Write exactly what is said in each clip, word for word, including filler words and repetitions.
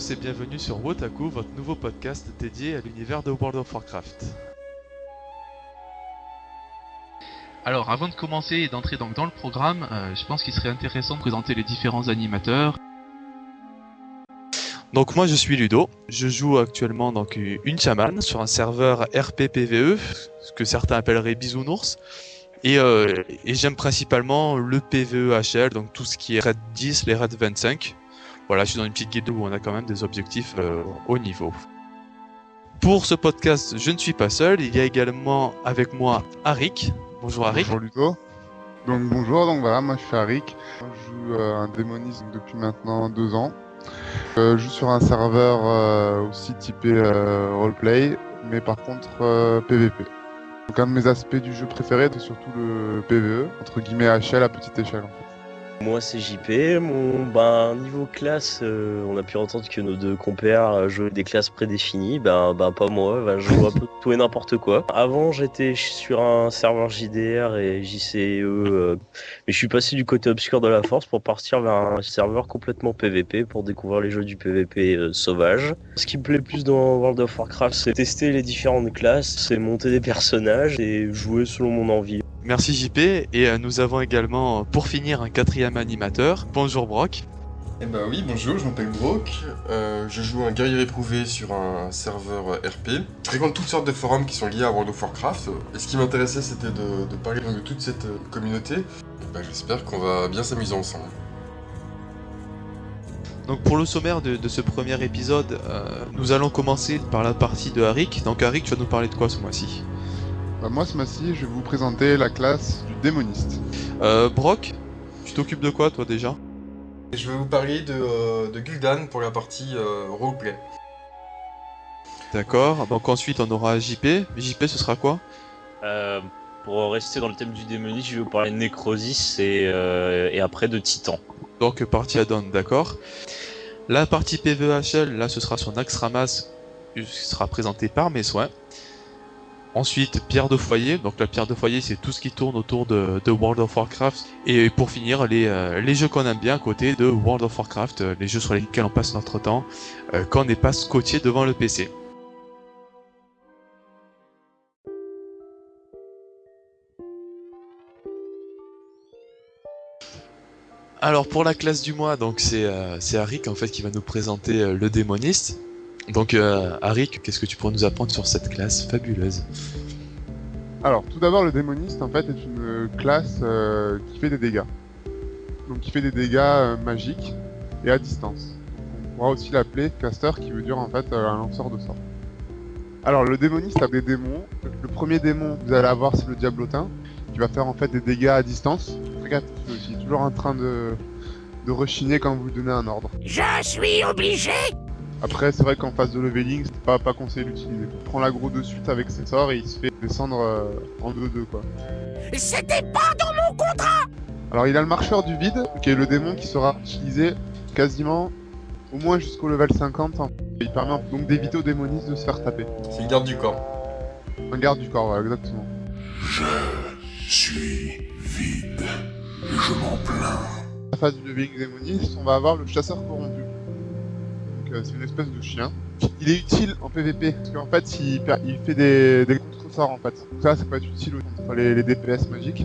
tous et bienvenue sur Wotaku, votre nouveau podcast dédié à l'univers de World of Warcraft. Alors avant de commencer et d'entrer donc dans le programme, euh, je pense qu'il serait intéressant de présenter les différents animateurs. Donc moi je suis Ludo, je joue actuellement donc une chamane sur un serveur R P P V E, ce que certains appelleraient bisounours. Et, euh, et j'aime principalement le P V E H L, donc tout ce qui est raid dix, les raids vingt-cinq. Voilà, je suis dans une petite guide où on a quand même des objectifs euh, haut niveau. Pour ce podcast, je ne suis pas seul, il y a également avec moi Arik. Bonjour Arik. Bonjour Ludo. Donc bonjour, donc voilà, moi je suis Arik. Je joue euh, un démoniste depuis maintenant deux ans. Euh, je joue sur un serveur euh, aussi typé euh, roleplay, mais par contre euh, P V P. Donc un de mes aspects du jeu préféré, c'est surtout le P V E, entre guillemets H L à petite échelle en fait. Moi c'est J P, mon ben, niveau classe, euh, on a pu entendre que nos deux compères jouaient des classes prédéfinies, ben, ben pas moi, ben, je joue un peu tout et n'importe quoi. Avant j'étais sur un serveur J D R et J C E, euh, mais je suis passé du côté obscur de la force pour partir vers un serveur complètement P V P pour découvrir les jeux du P V P euh, sauvage. Ce qui me plaît plus dans World of Warcraft, c'est tester les différentes classes, c'est monter des personnages et jouer selon mon envie. Merci J P, et euh, nous avons également, pour finir, un quatrième animateur. Bonjour Brock. Eh ben oui, bonjour, je m'appelle Brock, euh, je joue un guerrier éprouvé sur un serveur R P. Je fréquente toutes sortes de forums qui sont liés à World of Warcraft, et ce qui m'intéressait c'était de, de parler de toute cette communauté. Et ben, j'espère qu'on va bien s'amuser ensemble. Donc pour le sommaire de, de ce premier épisode, euh, nous allons commencer par la partie de Arik. Donc Arik, tu vas nous parler de quoi ce mois-ci ? Bah, moi ce mois-ci, je vais vous présenter la classe du démoniste. Euh, Brock, tu t'occupes de quoi toi déjà ? Et je vais vous parler de, euh, de Gul'dan pour la partie euh, roleplay. D'accord, donc ensuite on aura J P. J P ce sera quoi ? Euh, pour rester dans le thème du démoniste, je vais vous parler de Necrosis et, euh, et après de Titan. Donc partie add-on, d'accord. La partie P V H L, là ce sera sur Naxxramas, qui sera présentée par mes soins. Ensuite, pierre de foyer. Donc la pierre de foyer, c'est tout ce qui tourne autour de, de World of Warcraft. Et pour finir, les, euh, les jeux qu'on aime bien à côté de World of Warcraft, euh, les jeux sur lesquels on passe notre temps euh, quand on n'est pas scotché devant le P C. Alors pour la classe du mois, donc c'est euh, c'est Arik en fait qui va nous présenter euh, le démoniste. Donc euh, Arik, qu'est-ce que tu pourrais nous apprendre sur cette classe fabuleuse ? Alors tout d'abord, le démoniste en fait est une classe euh, qui fait des dégâts. Donc qui fait des dégâts euh, magiques et à distance. On pourra aussi l'appeler caster, qui veut dire en fait euh, un lanceur de sorts. Alors le démoniste a des démons. Le premier démon que vous allez avoir, c'est le diablotin, qui va faire en fait des dégâts à distance. Regarde, il est aussi toujours en train de, de rechigner quand vous lui donnez un ordre. Je suis obligé. Après, c'est vrai qu'en phase de leveling, c'est pas, pas conseillé d'utiliser. Il prend l'aggro de suite avec ses sorts et il se fait descendre euh, en deux deux quoi. C'était pas dans mon contrat. Alors il a le marcheur du vide, qui est le démon qui sera utilisé quasiment au moins jusqu'au level cinquante. Il permet donc d'éviter aux démonistes de se faire taper. C'est le garde du corps. Un garde du corps, voilà, exactement. Je suis vide et je m'en plains. La phase du leveling démoniste, on va avoir le chasseur corrompu. Donc euh, c'est une espèce de chien. Il est utile en P V P, parce qu'en fait il, il fait des, des contre-sorts en fait. Donc ça, ça peut être utile contre les, les D P S magiques.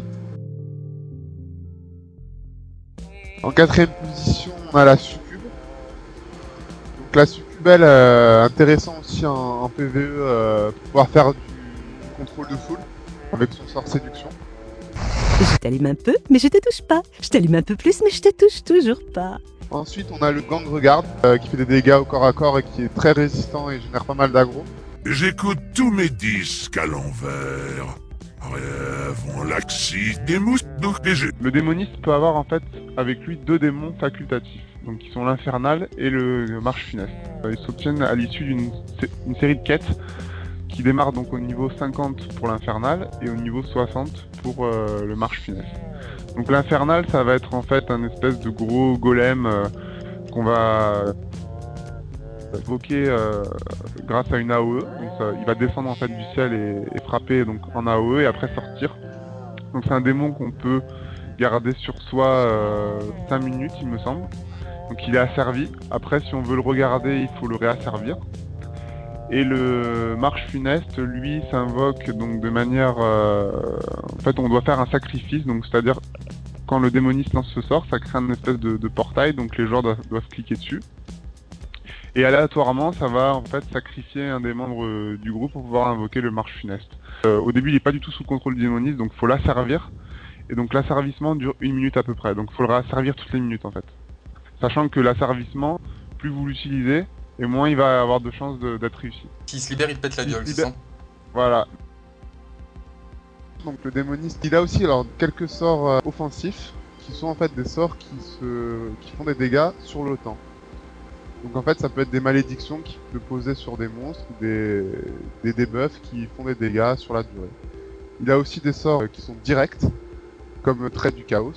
En quatrième position, on a la succube. Donc la succube, elle, euh, intéressant aussi en, en P V E, euh, pour pouvoir faire du, du contrôle de foule avec son sort séduction. Je t'allume un peu, mais je te touche pas. Je t'allume un peu plus, mais je te touche toujours pas. Ensuite, on a le gang regard, euh, qui fait des dégâts au corps à corps et qui est très résistant et génère pas mal d'aggro. J'écoute tous mes disques à l'envers. Rêve, on laxiste, des mousses, donc des jeux. Le démoniste peut avoir en fait avec lui deux démons facultatifs, donc qui sont l'infernal et le, le marche funeste. Euh, ils s'obtiennent à l'issue d'une une série de quêtes qui démarre donc au niveau cinquante pour l'infernal et au niveau soixante pour euh, le marche funeste. Donc l'infernal, ça va être en fait un espèce de gros golem euh, qu'on va invoquer euh, grâce à une A O E. Donc ça, il va descendre en fait du ciel et, et frapper donc en A O E et après sortir. Donc c'est un démon qu'on peut garder sur soi euh, cinq minutes il me semble. Donc il est asservi. Après, si on veut le regarder, il faut le réasservir. Et le marche funeste, lui, s'invoque donc de manière... Euh... En fait, on doit faire un sacrifice, donc c'est-à-dire quand le démoniste lance ce sort, ça crée une espèce de, de portail, donc les joueurs doivent, doivent cliquer dessus. Et aléatoirement, ça va en fait sacrifier un des membres euh, du groupe pour pouvoir invoquer le marche funeste. Euh, au début, il n'est pas du tout sous le contrôle du démoniste, donc faut l'asservir. Et donc l'asservissement dure une minute à peu près, donc il faut le réasservir toutes les minutes en fait. Sachant que l'asservissement, plus vous l'utilisez, et moins il va avoir de chances d'être réussi. S'il se libère, il pète la S'il se gueule, c'est libère- ça? Voilà. Donc le démoniste, il a aussi alors quelques sorts euh, offensifs, qui sont en fait des sorts qui, se... qui font des dégâts sur le temps. Donc en fait, ça peut être des malédictions qui peut poser sur des monstres, ou des, des debuffs qui font des dégâts sur la durée. Il a aussi des sorts euh, qui sont directs, comme trait du chaos.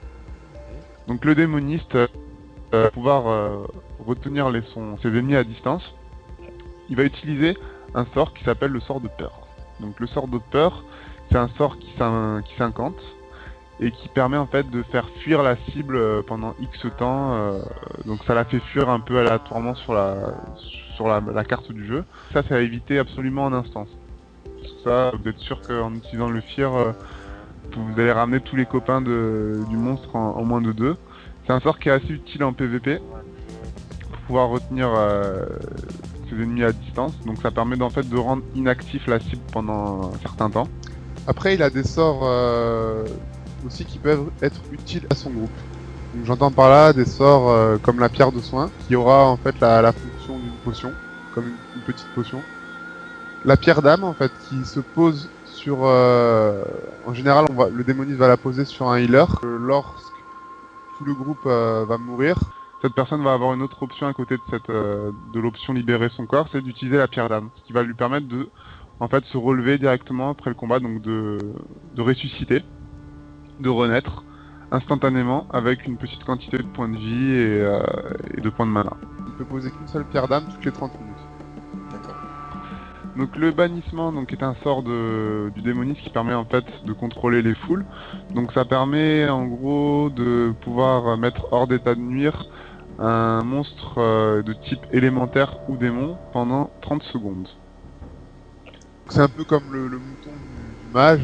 Donc le démoniste euh, va pouvoir euh, retenir les, son, ses ennemis à distance. Il va utiliser un sort qui s'appelle le sort de peur. Donc le sort de peur, c'est un sort qui s'incante et qui permet en fait de faire fuir la cible euh, pendant X temps. Euh, donc ça la fait fuir un peu aléatoirement sur la sur la, la carte du jeu. Ça, c'est à éviter absolument en instance. Ça, vous êtes sûr qu'en utilisant le fear, euh, vous allez ramener tous les copains de, du monstre en, en moins de deux. C'est un sort qui est assez utile en P V P pour pouvoir retenir euh, ses ennemis à distance. Donc ça permet en fait de rendre inactif la cible pendant un certain temps. Après, il a des sorts euh, aussi qui peuvent être utiles à son groupe. Donc j'entends par là des sorts euh, comme la pierre de soin, qui aura en fait la, la fonction d'une potion, comme une, une petite potion. La pierre d'âme en fait, qui se pose sur... Euh, en général, on va, le démoniste va la poser sur un healer. Euh, lorsque tout le groupe euh, va mourir, cette personne va avoir une autre option à côté de, cette, euh, de l'option libérer son corps, c'est d'utiliser la pierre d'âme, ce qui va lui permettre de en fait se relever directement après le combat, donc de, de ressusciter, de renaître instantanément avec une petite quantité de points de vie et, euh, et de points de mana. Il peut poser qu'une seule pierre d'âme toutes les trente minutes. D'accord. Donc le bannissement donc, est un sort de, du démoniste qui permet en fait de contrôler les foules. Donc ça permet en gros de pouvoir mettre hors d'état de nuire un monstre euh, de type élémentaire ou démon pendant trente secondes. C'est un peu comme le, le mouton du, du mage.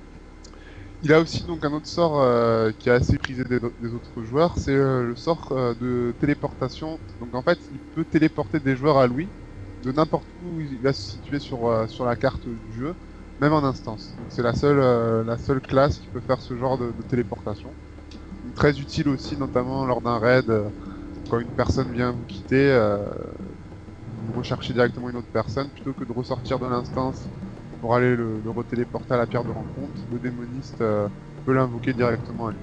Il a aussi donc un autre sort euh, qui est assez prisé des, des autres joueurs, c'est euh, le sort euh, de téléportation. Donc en fait, il peut téléporter des joueurs à lui de n'importe où il va se situer sur, euh, sur la carte du jeu, même en instance. C'est la seule, euh, la seule classe qui peut faire ce genre de, de téléportation. Donc, très utile aussi, notamment lors d'un raid, euh, quand une personne vient vous quitter, euh, vous recherchez directement une autre personne, plutôt que de ressortir de l'instance pour aller le, le retéléporter à la pierre de rencontre, le démoniste euh, peut l'invoquer directement à lui.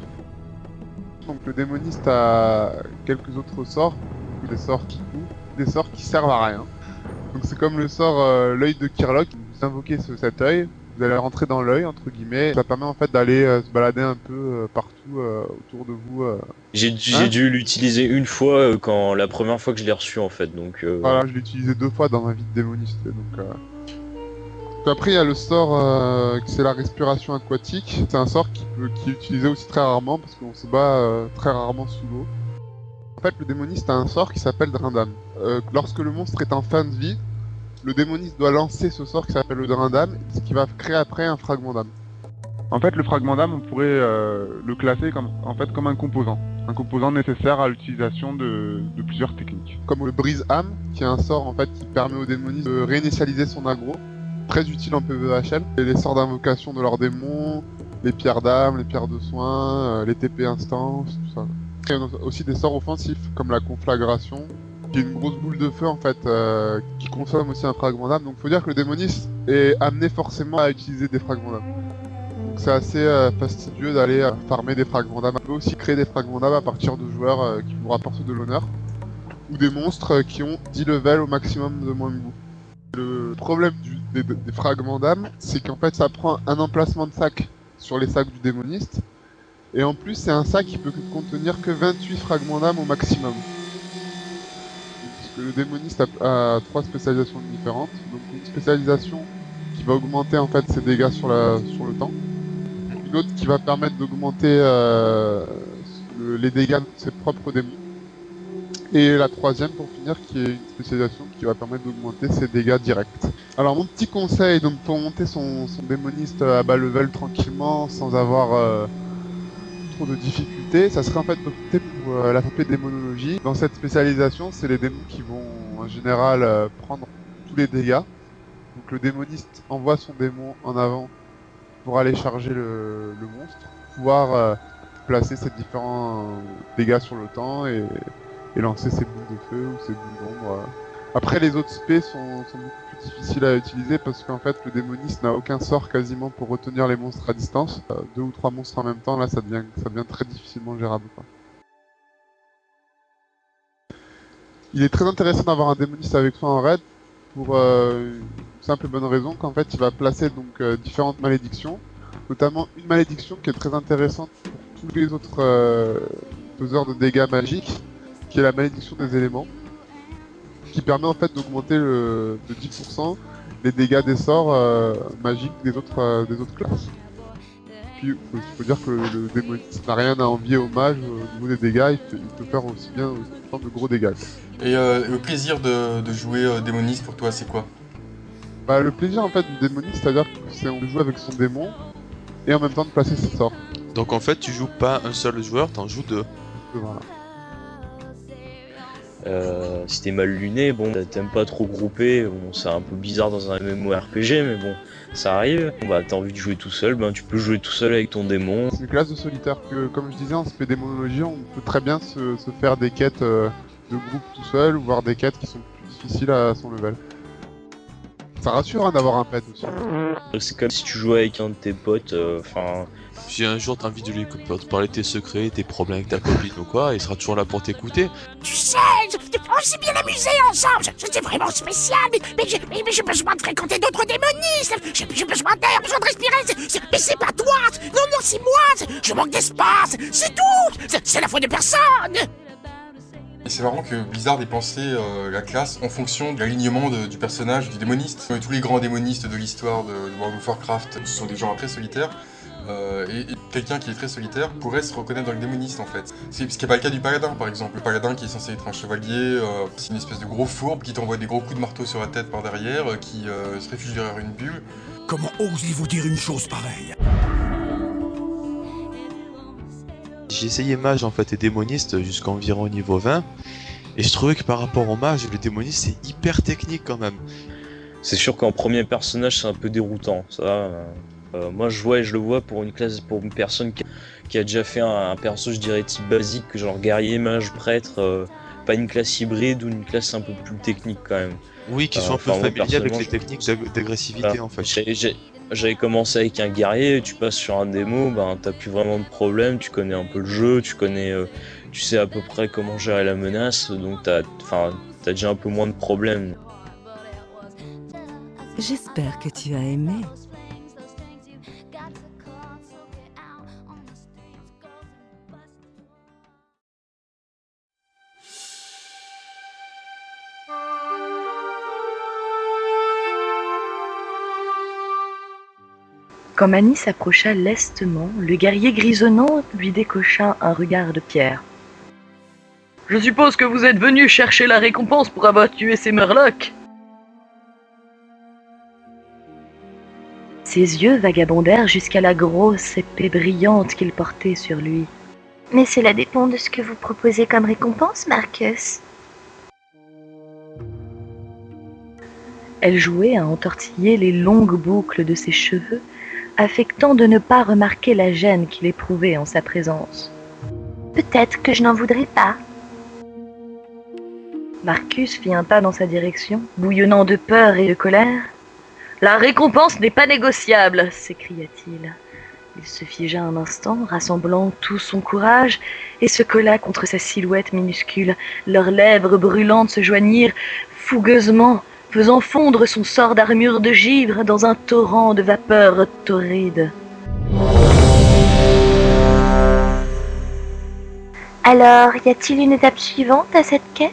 Donc le démoniste a quelques autres sorts, des sorts qui tuent, des sorts qui servent à rien. Donc c'est comme le sort euh, l'œil de Kirlock, vous invoquez ce, cet œil, vous allez rentrer dans l'œil entre guillemets, ça permet en fait d'aller euh, se balader un peu euh, partout euh, autour de vous. Euh. J'ai Hein dû l'utiliser une fois euh, quand la première fois que je l'ai reçu en fait, donc. Euh... Voilà, je l'ai utilisé deux fois dans ma vie de démoniste, donc. Euh... Donc après il y a le sort euh, c'est la respiration aquatique, c'est un sort qui, peut, qui est utilisé aussi très rarement parce qu'on se bat euh, très rarement sous l'eau. En fait le démoniste a un sort qui s'appelle Drain d'âme. Euh, lorsque le monstre est en fin de vie, le démoniste doit lancer ce sort qui s'appelle le Drain d'âme, ce qui va créer après un fragment d'âme. En fait le fragment d'âme on pourrait euh, le classer comme, en fait, comme un composant. Un composant nécessaire à l'utilisation de, de plusieurs techniques. Comme le brise-âme, qui est un sort en fait qui permet au démoniste de réinitialiser son aggro. Très utile en P V H L. Et les sorts d'invocation de leurs démons, les pierres d'âme, les pierres de soins, euh, les T P instance, tout ça. Il y a aussi des sorts offensifs, comme la conflagration, qui est une grosse boule de feu en fait, euh, qui consomme aussi un fragment d'âme. Donc faut dire que le démoniste est amené forcément à utiliser des fragments d'âme. Donc c'est assez euh, fastidieux d'aller euh, farmer des fragments d'âme. On peut aussi créer des fragments d'âme à partir de joueurs euh, qui vous rapportent de l'honneur, ou des monstres euh, qui ont dix levels au maximum de moins de goût. Le problème du, des, des fragments d'âme, c'est qu'en fait ça prend un emplacement de sac sur les sacs du démoniste, et en plus c'est un sac qui peut contenir que vingt-huit fragments d'âme au maximum. Parce que le démoniste a, a trois spécialisations différentes, donc une spécialisation qui va augmenter en fait ses dégâts sur, la, sur le temps, une autre qui va permettre d'augmenter euh, le, les dégâts de ses propres démons, Et la troisième, pour finir, qui est une spécialisation qui va permettre d'augmenter ses dégâts directs. Alors mon petit conseil, donc pour monter son, son démoniste à bas level tranquillement, sans avoir euh, trop de difficultés, ça serait en fait d'opter pour euh, l'alphabet démonologie. Dans cette spécialisation, c'est les démons qui vont en général euh, prendre tous les dégâts. Donc le démoniste envoie son démon en avant pour aller charger le, le monstre, pouvoir euh, placer ses différents euh, dégâts sur le temps et, et lancer ses boules de feu ou ses boules d'ombre. euh. Après, les autres spés sont, sont beaucoup plus difficiles à utiliser parce qu'en fait, le démoniste n'a aucun sort quasiment pour retenir les monstres à distance. Euh, deux ou trois monstres en même temps, là, ça devient, ça devient très difficilement gérable, quoi. Il est très intéressant d'avoir un démoniste avec soi en raid pour euh, une simple et bonne raison qu'en fait, il va placer donc euh, différentes malédictions, notamment une malédiction qui est très intéressante pour tous les autres euh, faiseurs de dégâts magiques, qui est la malédiction des éléments, qui permet en fait d'augmenter le, de dix pour cent les dégâts des sorts euh, magiques des autres, euh, des autres classes. Puis il faut, faut dire que le, le démoniste n'a rien à envier au mage au niveau des dégâts, il, fait, il peut faire aussi bien autant de gros dégâts, quoi. Et euh, le plaisir de, de jouer euh, démoniste pour toi, c'est quoi? Bah, le plaisir en fait du démoniste, c'est-à-dire que c'est on joue avec son démon et en même temps de placer ses sorts. Donc en fait, tu joues pas un seul joueur, t'en joues deux. Voilà. Euh, si t'es mal luné, bon, t'aimes pas trop grouper, bon, c'est un peu bizarre dans un MMORPG, mais bon, ça arrive. Bon, bah, t'as envie de jouer tout seul, ben tu peux jouer tout seul avec ton démon. C'est une classe de solitaire que, comme je disais, en spé démonologie, on peut très bien se, se faire des quêtes euh, de groupe tout seul, ou voir des quêtes qui sont plus difficiles à son level. Ça rassure hein, d'avoir un pet aussi. C'est comme si tu jouais avec un de tes potes, enfin... Euh, Si un jour t'as envie de lui te parler de tes secrets, tes problèmes avec ta copine ou quoi, il sera toujours là pour t'écouter. Tu sais, on s'est bien amusé ensemble, c'était vraiment spécial, mais, mais j'ai mais, mais j'ai besoin de fréquenter d'autres démonistes, j'ai j'ai besoin d'air, besoin de respirer, c'est- c'est- mais c'est pas toi, non, non, c'est moi, c'est- je manque d'espace, c'est tout, c'est c'est la faute de personne. Et c'est marrant que Blizzard ait pensé euh, la classe en fonction de l'alignement de- du personnage du démoniste. Euh, Tous les grands démonistes de l'histoire de, de World of Warcraft ce sont des gens très solitaires. Euh, et, et quelqu'un qui est très solitaire pourrait se reconnaître dans le démoniste en fait. C'est ce qui n'est pas le cas du paladin par exemple. Le paladin qui est censé être un chevalier, euh, c'est une espèce de gros fourbe qui t'envoie des gros coups de marteau sur la tête par derrière, euh, qui euh, se réfugie derrière une bulle. Comment osez-vous dire une chose pareille? J'ai essayé mage en fait et démoniste jusqu'à environ niveau vingt, et je trouvais que par rapport au mage, le démoniste c'est hyper technique quand même. C'est sûr qu'en premier personnage c'est un peu déroutant, ça... Euh... Euh, moi je vois et je le vois pour une classe, pour une personne qui a, qui a déjà fait un, un perso je dirais type basique, genre guerrier, mage, prêtre, euh, pas une classe hybride ou une classe un peu plus technique quand même. Oui, qui euh, sont un peu enfin, familiers avec personnellement, les techniques d'ag- d'agressivité voilà. en fait. J'ai- j'ai- J'avais commencé avec un guerrier, tu passes sur un démo, ben t'as plus vraiment de problème, tu connais un peu le jeu, tu connais, euh, tu sais à peu près comment gérer la menace, donc t'as, enfin, t'as déjà un peu moins de problèmes. J'espère que tu as aimé. Quand Mani s'approcha lestement, le guerrier grisonnant lui décocha un regard de pierre. « Je suppose que vous êtes venu chercher la récompense pour avoir tué ces Murlocs ?» Ses yeux vagabondèrent jusqu'à la grosse épée brillante qu'il portait sur lui. « Mais cela dépend de ce que vous proposez comme récompense, Marcus. » Elle jouait à entortiller les longues boucles de ses cheveux, affectant de ne pas remarquer la gêne qu'il éprouvait en sa présence. « Peut-être que je n'en voudrais pas. » Marcus fit un pas dans sa direction, bouillonnant de peur et de colère. « La récompense n'est pas négociable !» s'écria-t-il. Il se figea un instant, rassemblant tout son courage, et se colla contre sa silhouette minuscule. Leurs lèvres brûlantes se joignirent fougueusement, faisant fondre son sort d'armure de givre dans un torrent de vapeur torride. Alors, y a-t-il une étape suivante à cette quête?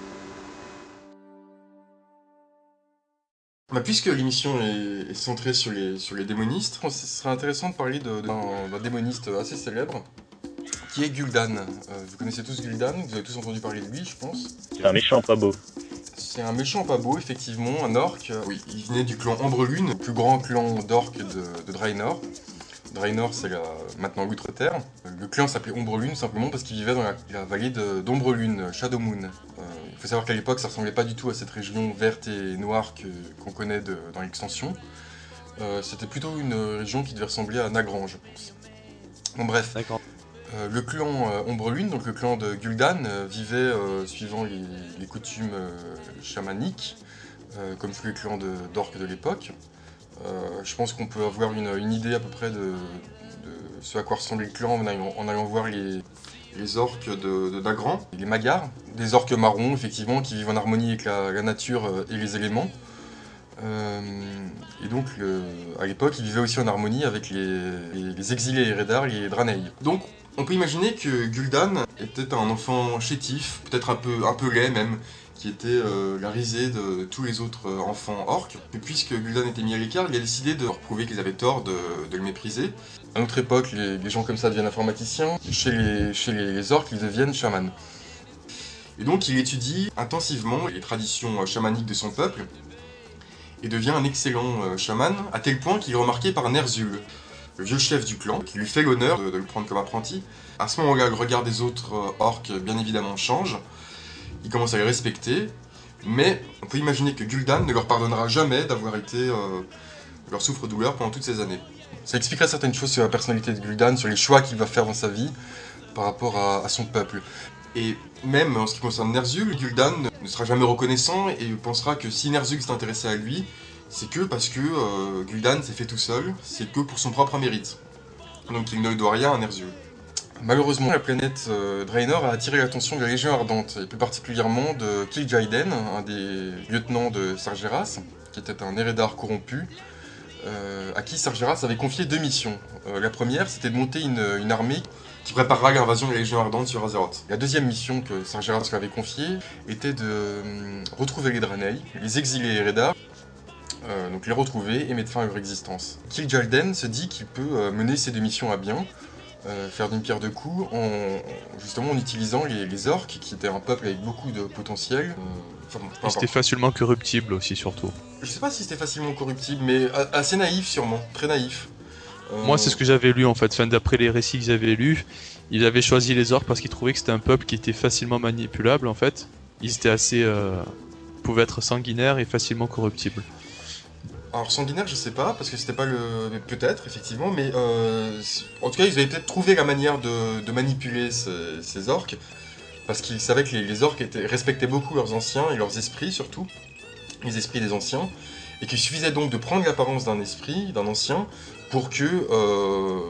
Bah, puisque l'émission est, est centrée sur les, sur les démonistes, ce serait intéressant de parler de- de- d'un d'un démoniste assez célèbre, qui est Gul'dan. Euh, vous connaissez tous Gul'dan, vous avez tous entendu parler de lui, je pense. C'est un méchant pas beau. C'est un méchant pas beau, effectivement, un orc. Oui, il venait du clan Ambrelune, le plus grand clan d'orcs de, de Draenor. Draenor, c'est la, maintenant l'Outre-Terre. Le clan s'appelait Ambrelune simplement parce qu'il vivait dans la, la vallée d'Ombrelune, Shadowmoon. Euh, il faut savoir qu'à l'époque, ça ressemblait pas du tout à cette région verte et noire qu'on connaît de, dans l'extension. Euh, C'était plutôt une région qui devait ressembler à Nagrand, je pense. Bon, bref. Euh, le clan euh, Ombrelune, donc le clan de Gul'dan, euh, vivait euh, suivant les, les coutumes euh, chamaniques, euh, comme tous les clans d'orques de, de l'époque. Euh, je pense qu'on peut avoir une, une idée à peu près de, de ce à quoi ressemblait le clan en allant, en allant voir les, les orques de, de Nagrand, les Magars, des orques marrons effectivement qui vivent en harmonie avec la, la nature et les éléments. Euh, et donc le, à l'époque ils vivaient aussi en harmonie avec les, les, les exilés Eredar, les Draenei. Donc on peut imaginer que Gul'dan était un enfant chétif, peut-être un peu, un peu laid même, qui était euh, la risée de tous les autres euh, enfants orques. Et puisque Gul'dan était mis à l'écart, il a décidé de leur prouver qu'ils avaient tort de, de le mépriser. À notre époque, les, les gens comme ça deviennent informaticiens. Chez les, chez les, les orques, ils deviennent chamans. Et donc il étudie intensivement les traditions chamaniques de son peuple et devient un excellent euh, chaman, à tel point qu'il est remarqué par Ner'zhul, le vieux chef du clan, qui lui fait l'honneur de, de le prendre comme apprenti. À ce moment-là, le regard des autres euh, orques, bien évidemment, change. Ils commencent à les respecter, mais on peut imaginer que Gul'dan ne leur pardonnera jamais d'avoir été euh, leur souffre-douleur pendant toutes ces années. Ça expliquerait certaines choses sur la personnalité de Gul'dan, sur les choix qu'il va faire dans sa vie par rapport à, à son peuple. Et même en ce qui concerne Ner'zhul, Gul'dan ne sera jamais reconnaissant et pensera que si Ner'zhul s'est intéressé à lui, c'est que parce que euh, Gul'dan s'est fait tout seul, c'est que pour son propre mérite. Donc il ne doit rien à Ner'zhul. Malheureusement, la planète euh, Draenor a attiré l'attention de la Légion Ardente, et plus particulièrement de Kil'jaeden, un des lieutenants de Sargeras, qui était un Eredar corrompu, euh, à qui Sargeras avait confié deux missions. Euh, la première, c'était de monter une, une armée qui préparera l'invasion de la Légion Ardente sur Azeroth. La deuxième mission que Sargeras lui avait confiée était de euh, retrouver les Draenei, les exilés Eredar, euh, donc les retrouver et mettre fin à leur existence. Kil'jaeden se dit qu'il peut euh, mener ces deux missions à bien, Euh, faire d'une pierre deux coups en justement en utilisant les, les orques qui étaient un peuple avec beaucoup de potentiel. Euh, enfin, bon, c'était facilement corruptible aussi surtout. Je sais pas si c'était facilement corruptible, mais assez naïf sûrement, très naïf. Euh... Moi c'est ce que j'avais lu en fait, enfin, d'après les récits que j'avais lus, ils avaient choisi les orques parce qu'ils trouvaient que c'était un peuple qui était facilement manipulable en fait. Ils étaient assez, euh, pouvaient être sanguinaires et facilement corruptibles. Alors sanguinaire, je sais pas, parce que c'était pas le... peut-être, effectivement, mais euh, en tout cas, ils avaient peut-être trouvé la manière de, de manipuler ces, ces orques, parce qu'ils savaient que les, les orques étaient, respectaient beaucoup leurs anciens, et leurs esprits surtout, les esprits des anciens, et qu'il suffisait donc de prendre l'apparence d'un esprit, d'un ancien, pour que... Euh,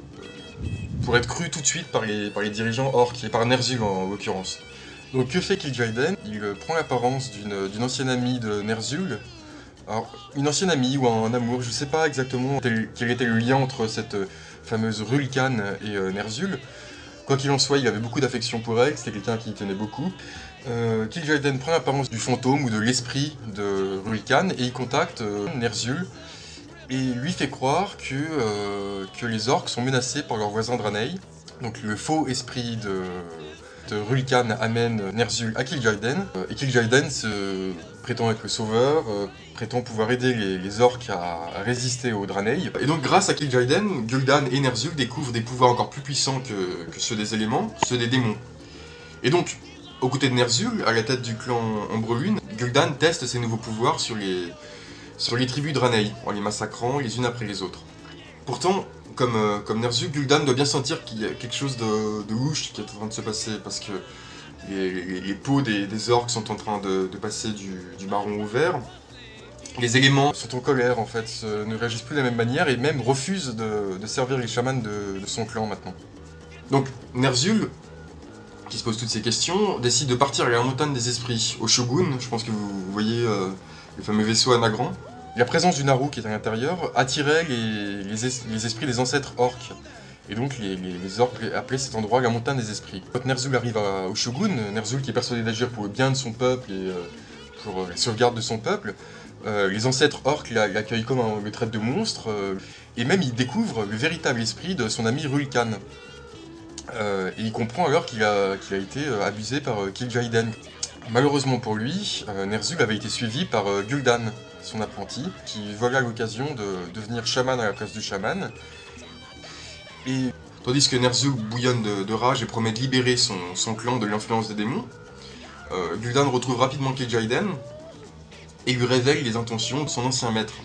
pour être cru tout de suite par les, par les dirigeants orques, et par Ner'zhul en, en l'occurrence. Donc que fait Kil'jaeden? Il prend l'apparence d'une ancienne amie de Ner'zhul. Alors, une ancienne amie ou un amour, je sais pas exactement quel était le lien entre cette fameuse Rulkan et euh, Ner'zhul. Quoi qu'il en soit, il avait beaucoup d'affection pour elle, c'était quelqu'un qui tenait beaucoup. Euh, Kil'jaeden prend l'apparence du fantôme ou de l'esprit de Rulkan et il contacte euh, Ner'zhul et lui fait croire que, euh, que les orques sont menacés par leurs voisins Draenei. Donc le faux esprit de... de Rulkan amène Ner'zhul à Kil'jaeden, euh, et Kil'jaeden se prétend être le sauveur, euh, prétend pouvoir aider les, les orques à, à résister aux Draenei. Et donc grâce à Kil'jaeden, Gul'dan et Ner'zhul découvrent des pouvoirs encore plus puissants que, que ceux des éléments, ceux des démons. Et donc, aux côtés de Ner'zhul, à la tête du clan Ambrelune, Gul'dan teste ses nouveaux pouvoirs sur les, sur les tribus Draenei, en les massacrant les unes après les autres. Pourtant, Comme, euh, comme Ner'zhul, Gul'dan doit bien sentir qu'il y a quelque chose de, de louche qui est en train de se passer, parce que les, les, les peaux des, des orques sont en train de, de passer du, du marron au vert. Les éléments sont en colère, en fait, euh, ne réagissent plus de la même manière, et même refusent de, de servir les chamans de, de son clan maintenant. Donc Ner'zhul, qui se pose toutes ces questions, décide de partir à la montagne des esprits, au Shogun. Je pense que vous voyez euh, le fameux vaisseau à Nagrand. La présence du Naru qui est à l'intérieur attirait les, les, es les esprits des ancêtres orques. Et donc les, les, les orques appelaient cet endroit la montagne des esprits. Quand Ner'zhul arrive à, au Shogun, Ner'zhul qui est persuadé d'agir pour le bien de son peuple et euh, pour la sauvegarde de son peuple, euh, les ancêtres orques l'accueillent comme un, le traite de monstre, euh, et même il découvre le véritable esprit de son ami Rulkan. Euh, et il comprend alors qu'il a, qu'il a été euh, abusé par euh, Kil'jaeden. Malheureusement pour lui, euh, Ner'zhul avait été suivi par euh, Gul'dan, son apprenti, qui vola l'occasion de devenir chaman à la place du chaman. Et tandis que Ner'zhul bouillonne de, de rage et promet de libérer son, son clan de l'influence des démons, euh, Gul'dan retrouve rapidement Kil'jaeden et lui révèle les intentions de son ancien maître.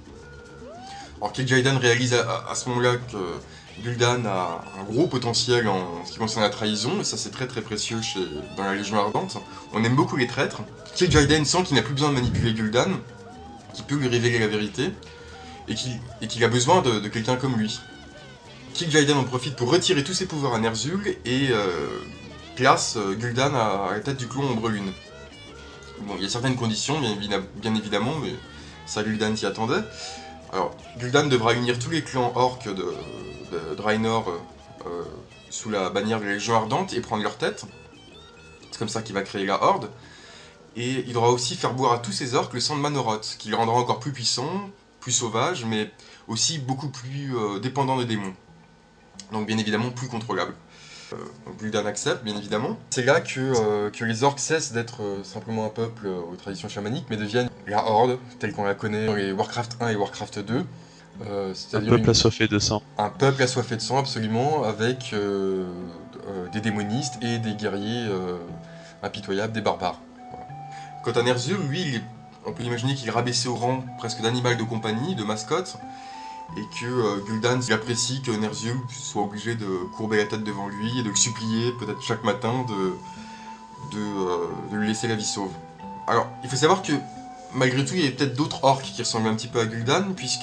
Alors Kil'jaeden réalise à, à, à ce moment-là que Gul'dan a un gros potentiel en ce qui concerne la trahison, et ça c'est très très précieux chez, dans la Légion Ardente. On aime beaucoup les traîtres. Kil'jaeden sent qu'il n'a plus besoin de manipuler Gul'dan, qu'il peut lui révéler la vérité, et qu'il qu'il a besoin de, de quelqu'un comme lui. Kil'jaeden en profite pour retirer tous ses pouvoirs à Ner'zhul et euh, place euh, Gul'dan à, à la tête du clan Ombre-Lune. Bon, il y a certaines conditions, bien, évi bien évidemment, mais ça Gul'dan s'y attendait. Alors, Gul'dan devra unir tous les clans orques de, de Draenor euh, sous la bannière de la Légion Ardente et prendre leur tête. C'est comme ça qu'il va créer la Horde. Et il devra aussi faire boire à tous ces orques le sang de Manoroth, qui les rendra encore plus puissants, plus sauvages, mais aussi beaucoup plus euh, dépendants des démons. Donc bien évidemment plus contrôlables. Euh, donc Gul'dan accepte, bien évidemment. C'est là que, euh, que les orques cessent d'être euh, simplement un peuple euh, aux traditions chamaniques, mais deviennent la Horde, telle qu'on la connaît dans les Warcraft un et Warcraft deux. Euh, un peuple une... assoiffé de sang. Un peuple assoiffé de sang, absolument, avec euh, euh, des démonistes et des guerriers euh, impitoyables, des barbares. Voilà. Quant à Ner'zhul, lui, il est, on peut imaginer qu'il est rabaissé au rang presque d'animal de compagnie, de mascotte, et que euh, Gul'dan apprécie que Ner'zhul soit obligé de courber la tête devant lui et de le supplier, peut-être chaque matin, de, de, euh, de lui laisser la vie sauve. Alors, il faut savoir que, malgré tout, il y a peut-être d'autres orques qui ressemblent un petit peu à Gul'dan, puisque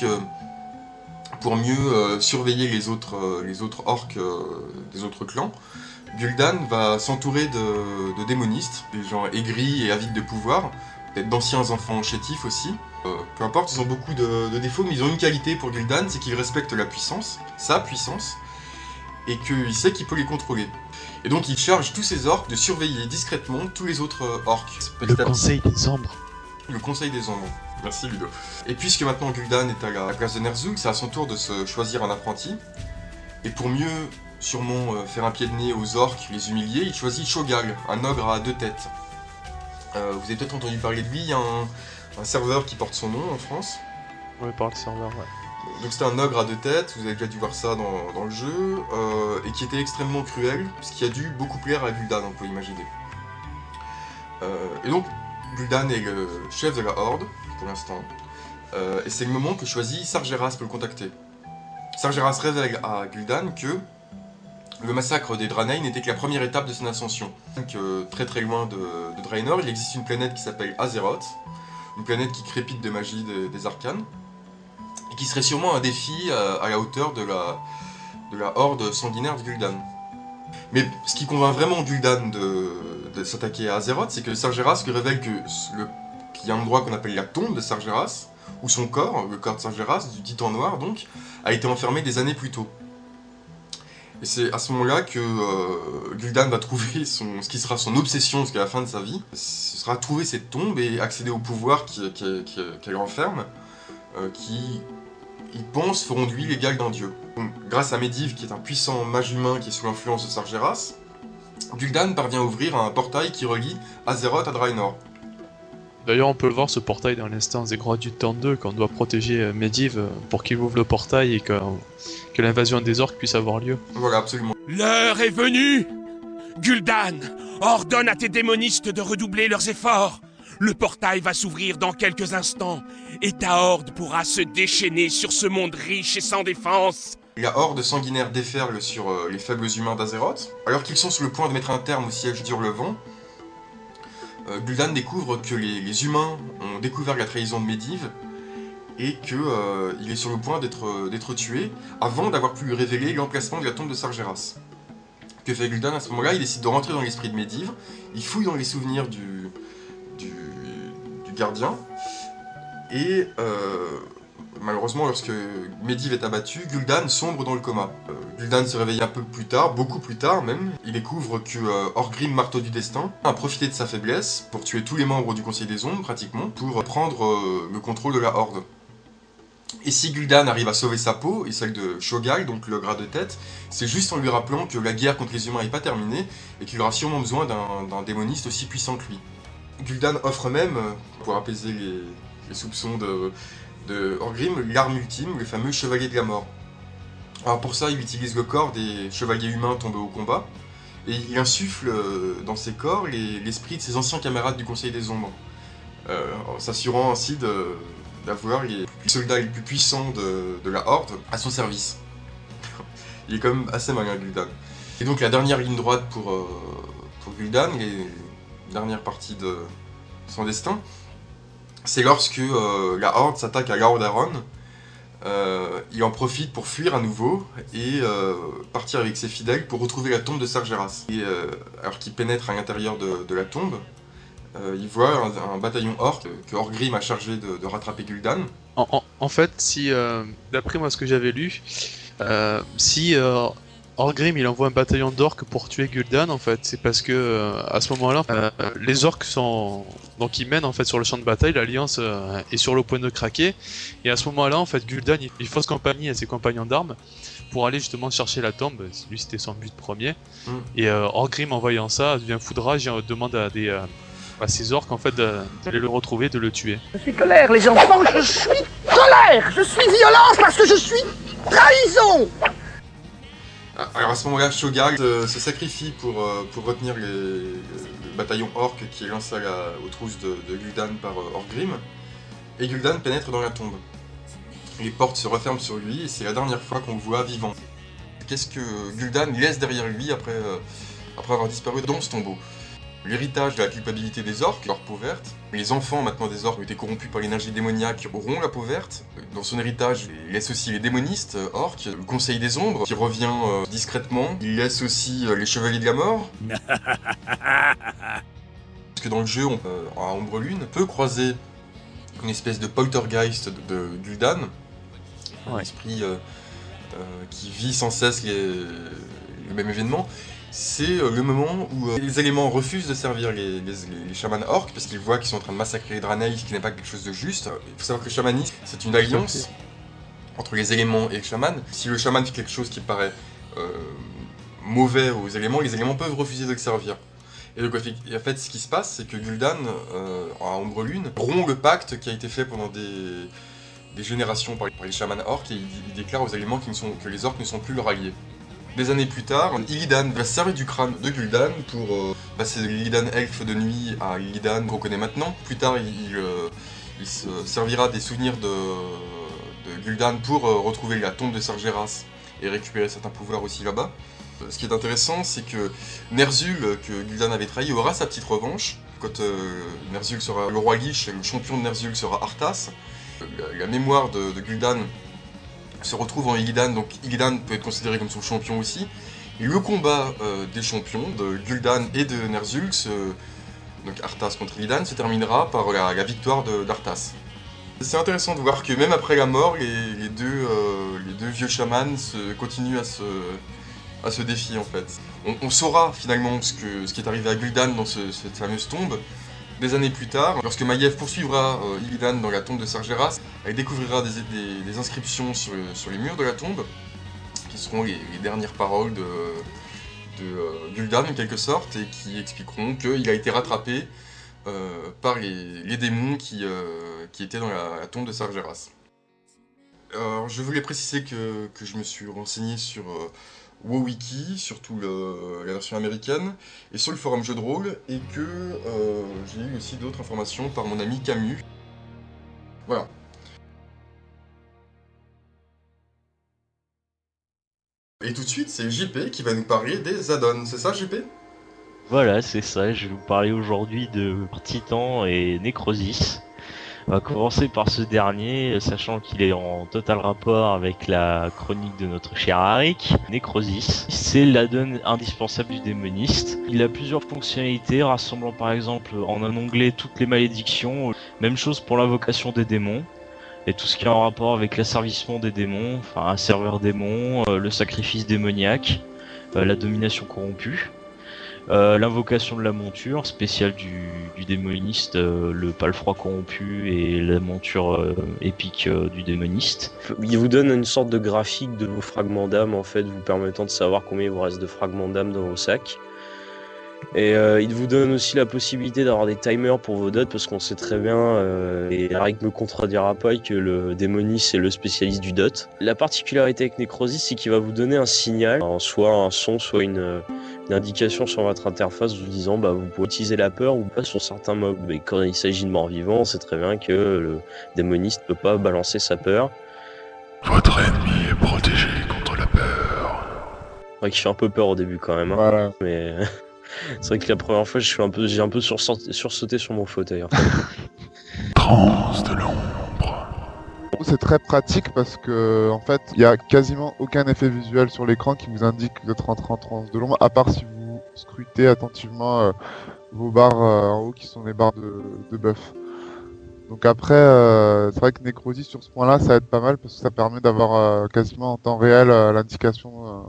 pour mieux euh, surveiller les autres, euh, les autres orques euh, des autres clans, Gul'dan va s'entourer de, de démonistes, des gens aigris et avides de pouvoir, peut-être d'anciens enfants chétifs aussi. Euh, peu importe, ils ont beaucoup de, de défauts, mais ils ont une qualité pour Gul'dan, c'est qu'il respecte la puissance, sa puissance, et qu'il sait qu'il peut les contrôler. Et donc il charge tous ces orques de surveiller discrètement tous les autres euh, orques. Le Conseil des Ombres. Le Conseil des Ombres. Merci Ludo. Et puisque maintenant Gul'dan est à la place de Ner'zhul, c'est à son tour de se choisir un apprenti. Et pour mieux, sûrement, euh, faire un pied de nez aux orques, les humilier, il choisit Cho'Gall, un ogre à deux têtes. Euh, vous avez peut-être entendu parler de lui, il y a un, un serveur qui porte son nom en France. Oui, par le serveur, ouais. Donc c'était un ogre à deux têtes, vous avez déjà dû voir ça dans, dans le jeu, euh, et qui était extrêmement cruel, ce qui a dû beaucoup plaire à Gul'dan, on peut imaginer. Euh, et donc, Gul'dan est le chef de la Horde, pour l'instant, euh, et c'est le moment que choisit Sargeras pour le contacter. Sargeras révèle à Gul'dan que le massacre des Draenei n'était que la première étape de son ascension. Que très très loin de, de Draenor, il existe une planète qui s'appelle Azeroth, une planète qui crépite de magie des, des arcanes, et qui serait sûrement un défi à, à la hauteur de la, de la horde sanguinaire de Gul'dan. Mais ce qui convainc vraiment Gul'dan de, de s'attaquer à Azeroth, c'est que Sargeras lui révèle que le, qu'il y a un endroit qu'on appelle la tombe de Sargeras, où son corps, le corps de Sargeras, du titan noir donc, a été enfermé des années plus tôt. Et c'est à ce moment-là que euh, Gul'dan va trouver son, ce qui sera son obsession jusqu'à la fin de sa vie. Ce sera trouver cette tombe et accéder au pouvoir qu'elle qui, qui, qui renferme, euh, qui, il pense, feront de lui l'égal d'un dieu. Donc, grâce à Medivh, qui est un puissant mage humain qui est sous l'influence de Sargeras, Gul'dan parvient à ouvrir un portail qui relie Azeroth à Draenor. D'ailleurs, on peut le voir, ce portail, dans l'instance des Grottes du Temps deux, qu'on doit protéger Medivh pour qu'il ouvre le portail et que, que l'invasion des orques puisse avoir lieu. Voilà, absolument. L'heure est venue! Gul'dan, ordonne à tes démonistes de redoubler leurs efforts. Le portail va s'ouvrir dans quelques instants, et ta horde pourra se déchaîner sur ce monde riche et sans défense. La horde sanguinaire déferle sur euh, les faibles humains d'Azeroth, alors qu'ils sont sur le point de mettre un terme au siège d'Hurlevent. Euh, Gul'dan découvre que les, les humains ont découvert la trahison de Medivh et qu'il euh, est sur le point d'être euh, d'être tué avant d'avoir pu lui révéler l'emplacement de la tombe de Sargeras. Que fait Gul'dan à ce moment-là? Il décide de rentrer dans l'esprit de Medivh, il fouille dans les souvenirs du, du, du gardien, et euh, malheureusement, lorsque Medivh est abattu, Gul'dan sombre dans le coma. Euh, Gul'dan se réveille un peu plus tard, beaucoup plus tard même. Il découvre que euh, Orgrim, marteau du destin, a profité de sa faiblesse pour tuer tous les membres du Conseil des Ombres, pratiquement, pour prendre euh, le contrôle de la Horde. Et si Gul'dan arrive à sauver sa peau, et celle de Shogal, donc le gras de tête, c'est juste en lui rappelant que la guerre contre les humains n'est pas terminée, et qu'il aura sûrement besoin d'un démoniste aussi puissant que lui. Gul'dan offre même, pour apaiser les, les soupçons de, de Orgrim, l'arme ultime, le fameux chevalier de la mort. Alors pour ça, il utilise le corps des chevaliers humains tombés au combat, et il insuffle dans ses corps l'esprit les, de ses anciens camarades du Conseil des Ombres, euh, en s'assurant ainsi de... d'avoir les soldats les plus puissants de, de la Horde à son service. Il est quand même assez malin, Gul'dan. Et donc la dernière ligne droite pour, euh, pour Gul'dan, les dernières parties de son destin, c'est lorsque euh, la Horde s'attaque à Lord Aron, euh, il en profite pour fuir à nouveau et euh, partir avec ses fidèles pour retrouver la tombe de Sargeras. Et euh, alors qu'il pénètre à l'intérieur de, de la tombe, Euh, il voit un, un bataillon orc que Orgrim a chargé de, de rattraper Gul'dan. En, en, en fait, si euh, d'après moi ce que j'avais lu, euh, si euh, Orgrim il envoie un bataillon d'orcs pour tuer Gul'dan, en fait, c'est parce que euh, à ce moment-là, euh, les orcs sont donc ils mènent en fait sur le champ de bataille, l'alliance euh, est sur le point de craquer, et à ce moment-là, en fait, Gul'dan il, il fausse compagnie à ses compagnons d'armes pour aller justement chercher la tombe. Lui c'était son but premier. Mm. Et euh, Orgrim en voyant ça devient foudrage et demande à des euh, à ces orques en fait d'aller le retrouver, de le tuer. Je suis colère, les enfants, je suis colère, je suis violence parce que je suis trahison. Alors à ce moment-là, Shogal se, se sacrifie pour, euh, pour retenir les, le bataillon orc qui est lancé à la, aux trousses de, de Gul'dan par euh, Orgrim, et Gul'dan pénètre dans la tombe. Les portes se referment sur lui et c'est la dernière fois qu'on le voit vivant. Qu'est-ce que Gul'dan laisse derrière lui après, euh, après avoir disparu dans ce tombeau? L'héritage de la culpabilité des orques, leur peau verte. Les enfants maintenant des orques ont été corrompus par l'énergie démoniaque, auront la peau verte. Dans son héritage, il laisse aussi les démonistes euh, orques, le Conseil des Ombres, qui revient euh, discrètement. Il laisse aussi euh, les Chevaliers de la Mort. Parce que dans le jeu, on, euh, à Ombre-Lune, on peut croiser une espèce de poltergeist de, de Gul'dan, un ouais. esprit euh, euh, qui vit sans cesse les, le même événement. C'est le moment où euh, les éléments refusent de servir les, les, les chamans orques parce qu'ils voient qu'ils sont en train de massacrer les Draenei, ce qui n'est pas quelque chose de juste. Il faut savoir que le chamanisme, c'est une alliance entre les éléments et le chaman. Si le chaman fait quelque chose qui paraît euh, mauvais aux éléments, les éléments peuvent refuser de le servir. Et donc en fait, ce qui se passe, c'est que Gul'dan, euh, à Ombre-Lune, rompt le pacte qui a été fait pendant des, des générations par, par les chamans orques et il, il déclare aux éléments qui ne sont, que les orques ne sont plus leurs alliés. Des années plus tard, Illidan va servir du crâne de Gul'dan pour euh, passer de l'Illidan elfe de nuit à l'Illidan qu'on connaît maintenant. Plus tard, il, il, euh, il se servira des souvenirs de, de Gul'dan pour euh, retrouver la tombe de Sargeras et récupérer certains pouvoirs aussi là-bas. Euh, ce qui est intéressant, c'est que Ner'zhul, que Gul'dan avait trahi, aura sa petite revanche. Quand euh, Ner'zhul sera le roi Lich et le champion de Ner'zhul sera Arthas, la, la mémoire de, de Gul'dan se retrouve en Illidan, donc Illidan peut être considéré comme son champion aussi. Et le combat euh, des champions, de Gul'dan et de Ner'zhul, se, donc Arthas contre Illidan, se terminera par la, la victoire d'Arthas. C'est intéressant de voir que même après la mort, les, les, deux, euh, les deux vieux chamans se, continuent à se, à se défier en fait. On, on saura finalement ce, que, ce qui est arrivé à Gul'dan dans ce, cette fameuse tombe. Des années plus tard, lorsque Maiev poursuivra euh, Illidan dans la tombe de Sargeras, elle découvrira des, des, des inscriptions sur, sur les murs de la tombe, qui seront les, les dernières paroles de, de euh, Gul'dan en quelque sorte, et qui expliqueront qu'il a été rattrapé euh, par les, les démons qui, euh, qui étaient dans la, la tombe de Sargeras. Alors, je voulais préciser que, que je me suis renseigné sur euh, WoWiki, surtout le, la version américaine, et sur le forum jeu de rôle, et que euh, j'ai eu aussi d'autres informations par mon ami Camus. Voilà. Et tout de suite, c'est J P qui va nous parler des add-ons, c'est ça J P? Voilà, c'est ça, je vais vous parler aujourd'hui de Titan et Necrosis. On va commencer par ce dernier, sachant qu'il est en total rapport avec la chronique de notre cher Arik. Necrosis, c'est l'add-on indispensable du démoniste. Il a plusieurs fonctionnalités, rassemblant par exemple en un onglet toutes les malédictions. Même chose pour l'invocation des démons, et tout ce qui est en rapport avec l'asservissement des démons, enfin un serveur démon, euh, le sacrifice démoniaque, euh, la domination corrompue. Euh, L'invocation de la monture, spéciale du, du démoniste, euh, le palefroid corrompu et la monture euh, épique euh, du démoniste. Il vous donne une sorte de graphique de vos fragments d'âme, en fait, vous permettant de savoir combien il vous reste de fragments d'âme dans vos sacs. Et euh, il vous donne aussi la possibilité d'avoir des timers pour vos dots, parce qu'on sait très bien, euh, et Eric me contredira pas, que le démoniste est le spécialiste du dot. La particularité avec Necrosis, c'est qu'il va vous donner un signal, soit un son, soit une... une indication sur votre interface vous disant bah vous pouvez utiliser la peur ou pas sur certains mobs. Mais quand il s'agit de morts vivants, on sait très bien que le démoniste peut pas balancer sa peur. Votre ennemi est protégé contre la peur. C'est vrai que je suis un peu peur au début quand même, hein. Voilà. Mais c'est vrai que la première fois je suis un peu, j'ai un peu sursauté, sursauté sur mon fauteuil. En fait. Transe de l'ombre. C'est très pratique parce que en fait, il y a quasiment aucun effet visuel sur l'écran qui vous indique que vous êtes rentré en transe de l'ombre, à part si vous scrutez attentivement euh, vos barres euh, en haut qui sont les barres de, de buff. Donc après, euh, c'est vrai que Necrosis sur ce point-là, ça aide pas mal parce que ça permet d'avoir euh, quasiment en temps réel euh, l'indication euh,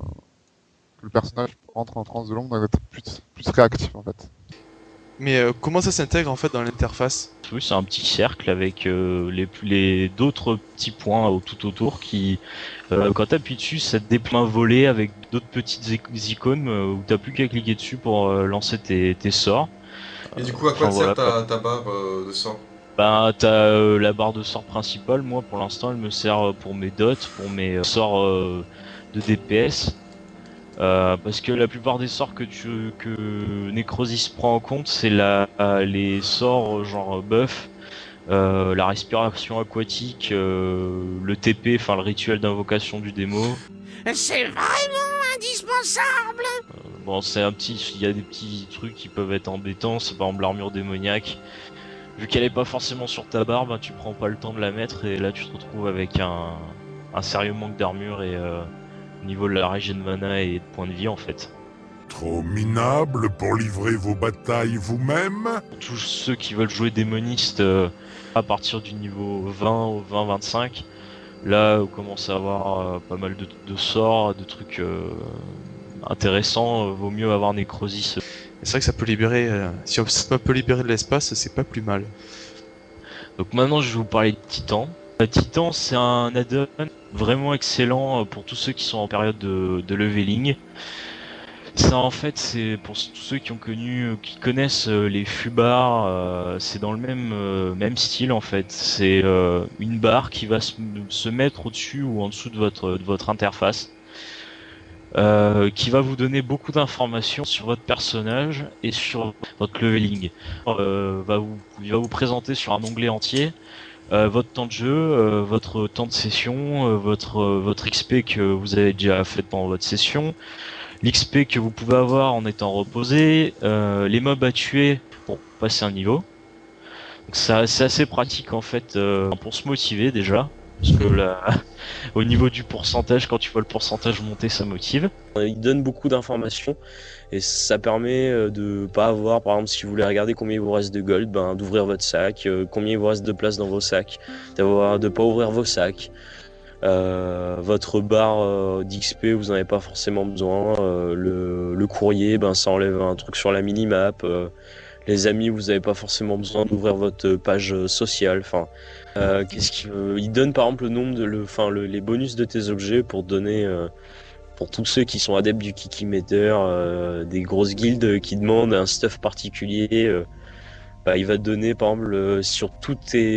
que le personnage rentre en transe de l'ombre, donc d'être plus, plus réactif en fait. Mais euh, comment ça s'intègre en fait dans l'interface? Oui, c'est un petit cercle avec euh, les, les d'autres petits points au, tout autour qui, euh, quand tu appuies dessus, ça te déploie un volet avec d'autres petites icônes euh, où t'as plus qu'à cliquer dessus pour euh, lancer tes, tes sorts. Et du coup, à quoi Enfin, te sert voilà, ta, ta barre euh, de sort? Ben, t'as euh, la barre de sort principale. Moi, pour l'instant, elle me sert pour mes dots, pour mes euh, sorts euh, de D P S. Euh, parce que la plupart des sorts que tu que Necrosis prend en compte, c'est la les sorts genre buff, euh, la respiration aquatique, euh, le T P, enfin le rituel d'invocation du démo. C'est vraiment indispensable. Euh, bon, c'est un petit, il y a des petits trucs qui peuvent être embêtants. C'est par exemple l'armure démoniaque. Vu qu'elle est pas forcément sur ta barre, ben, tu prends pas le temps de la mettre et là tu te retrouves avec un un sérieux manque d'armure et euh, au niveau de la régène de mana et de points de vie en fait. Trop minable pour livrer vos batailles vous-même? Pour tous ceux qui veulent jouer démoniste euh, à partir du niveau vingt au vingt vingt-cinq, là vous commencez à avoir euh, pas mal de, de sorts, de trucs euh, intéressants, euh, vaut mieux avoir Necrosis. C'est vrai que ça peut libérer, euh, si ça peut libérer de l'espace, c'est pas plus mal. Donc maintenant je vais vous parler de Titan. Titan, c'est un add-on vraiment excellent pour tous ceux qui sont en période de, de leveling. Ça en fait c'est pour tous ceux qui ont connu, qui connaissent les fubars, euh, c'est dans le même euh, même style en fait. C'est euh, une barre qui va se, se mettre au-dessus ou en dessous de votre de votre interface, euh, qui va vous donner beaucoup d'informations sur votre personnage et sur votre leveling. Euh, va vous, il va vous présenter sur un onglet entier. Euh, votre temps de jeu, euh, votre temps de session, euh, votre euh, votre X P que vous avez déjà fait pendant votre session, l'X P que vous pouvez avoir en étant reposé, euh, les mobs à tuer pour passer un niveau. Donc ça c'est assez pratique en fait euh, pour se motiver déjà, parce que là, au niveau du pourcentage, quand tu vois le pourcentage monter, ça motive. Il donne beaucoup d'informations et ça permet de pas avoir, par exemple, si vous voulez regarder combien il vous reste de gold, ben d'ouvrir votre sac, euh, combien il vous reste de place dans vos sacs, d'avoir de pas ouvrir vos sacs. Euh, votre barre euh, d'X P, vous n'en avez pas forcément besoin. Euh, le, le courrier, ben ça enlève un truc sur la minimap. Euh, les amis, vous n'avez pas forcément besoin d'ouvrir votre page sociale. Enfin, euh, qu'est-ce qu'il euh, il donne par exemple le nombre de, le, enfin le, les bonus de tes objets pour donner. Euh, Pour tous ceux qui sont adeptes du Kikimeter, euh, des grosses guildes qui demandent un stuff particulier, euh, bah, il va te donner par exemple euh, sur tous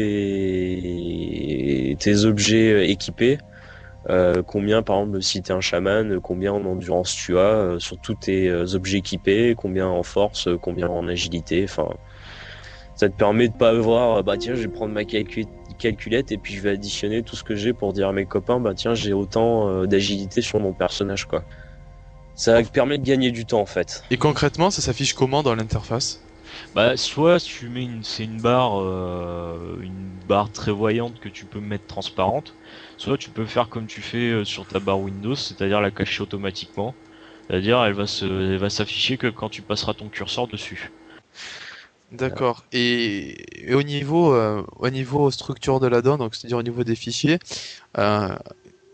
tes, tes objets équipés, euh, combien par exemple si t'es un chaman, combien en endurance tu as, euh, sur tous tes euh, objets équipés, combien en force, combien en agilité, enfin ça te permet de pas avoir, bah tiens je vais prendre ma calculette calculette et puis je vais additionner tout ce que j'ai pour dire à mes copains bah tiens j'ai autant euh, d'agilité sur mon personnage quoi. Ça permet de gagner du temps en fait. Et concrètement ça s'affiche comment dans l'interface? Bah soit tu mets une c'est une barre euh, une barre très voyante que tu peux mettre transparente, soit tu peux faire comme tu fais sur ta barre Windows, c'est-à-dire la cacher automatiquement. C'est-à-dire elle va se elle va s'afficher que quand tu passeras ton curseur dessus. D'accord. Et, et au niveau, euh, au niveau structure de l'addon, donc c'est-à-dire au niveau des fichiers, euh,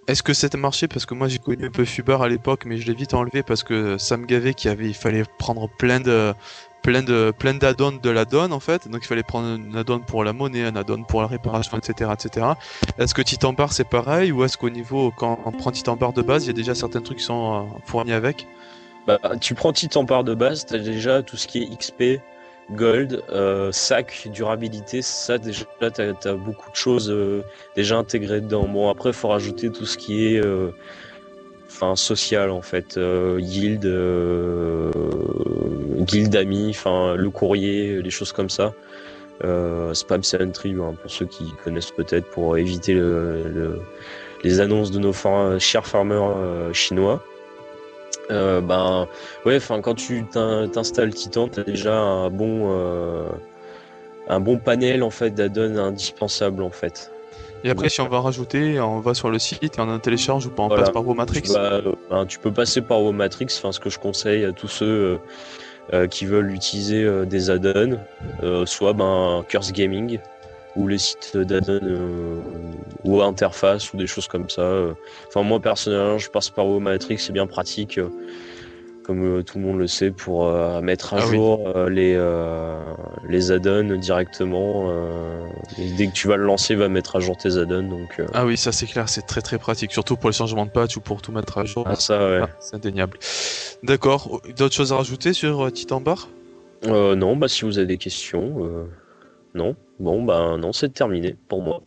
Est-ce que ça a marché? Parce que moi j'ai connu un peu Fuber à l'époque, mais je l'ai vite enlevé parce que ça me gavait qu'il y avait, il fallait prendre plein de, plein de, plein d'add-ons de l'add-on en fait. Donc il fallait prendre un add-on pour la monnaie, un add-on pour la réparation, et cetera, et cetera. Est-ce que Titan Bar c'est pareil ou est-ce qu'au niveau, quand on prend Titan Bar de base, il y a déjà certains trucs qui sont euh, fournis avec? Bah, tu prends Titan Bar de base, t'as déjà tout ce qui est X P, Gold, euh, sac, durabilité, ça déjà t'as, t'as beaucoup de choses euh, déjà intégrées dedans. Bon après faut rajouter tout ce qui est euh, enfin social en fait, euh, guild, euh, guild amis, enfin le courrier, les choses comme ça. Euh, spam Sentry hein, pour ceux qui connaissent peut-être pour éviter le, le, les annonces de nos far- chers farmers euh, chinois. Euh, ben ouais, enfin quand tu t'in- t'installes Titan, t'as déjà un bon euh, un bon panel en fait d'add-on indispensable en fait. Et après, si on va rajouter, on va sur le site et on en télécharge ou pas, on Voilà. passe par Womatrix. Tu, vas- ben, tu peux passer par Womatrix, enfin ce que je conseille à tous ceux euh, euh, qui veulent utiliser euh, des add-ons, euh, soit ben Curse Gaming ou les sites d'add-on euh, ou interface ou des choses comme ça. euh. Enfin moi personnellement, je passe par Womatrix, c'est bien pratique. euh, Comme euh, tout le monde le sait, pour euh, mettre à Ah oui. jour euh, les, euh, les add-ons directement. euh, et dès que tu vas le lancer, il va mettre à jour tes add-ons. Donc, euh, Ah oui, ça c'est clair, c'est très très pratique, surtout pour les changements de patch ou pour tout mettre à jour. ah, ça, ouais. Ah, c'est indéniable. D'accord, d'autres choses à rajouter sur euh, Titan Bar? Euh, non, bah si vous avez des questions, euh, non. Bon, bah non, c'est terminé pour moi.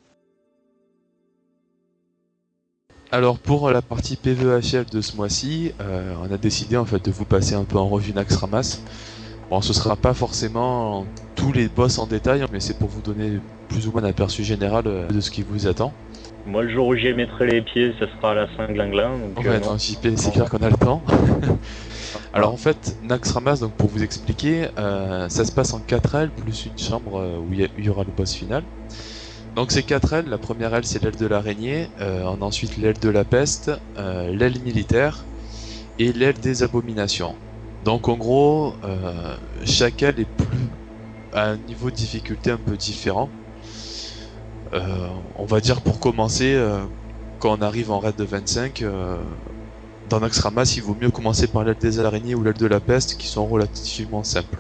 Alors pour la partie P V H L de ce mois-ci, euh, on a décidé en fait de vous passer un peu en revue Naxxramas. Bon, ce sera pas forcément tous les boss en détail, mais c'est pour vous donner plus ou moins un aperçu général euh, de ce qui vous attend. Moi, le jour où j'y mettrai les pieds, ça sera à la Saint-Glinglin. Donc, Ouais, euh, non, J P, c'est clair qu'on a le temps. Alors en fait, Naxxramas, donc pour vous expliquer, euh, ça se passe en quatre ailes plus une chambre euh, où il y, a- il y aura le boss final. Donc ces quatre ailes, la première aile c'est l'aile de l'araignée, euh, on a ensuite l'aile de la peste, euh, l'aile militaire et l'aile des abominations. Donc en gros, euh, chaque aile est plus à un niveau de difficulté un peu différent. Euh, on va dire pour commencer, euh, quand on arrive en raid de vingt-cinq, euh, dans Naxxramas, il vaut mieux commencer par l'aile des araignées ou l'aile de la peste qui sont relativement simples.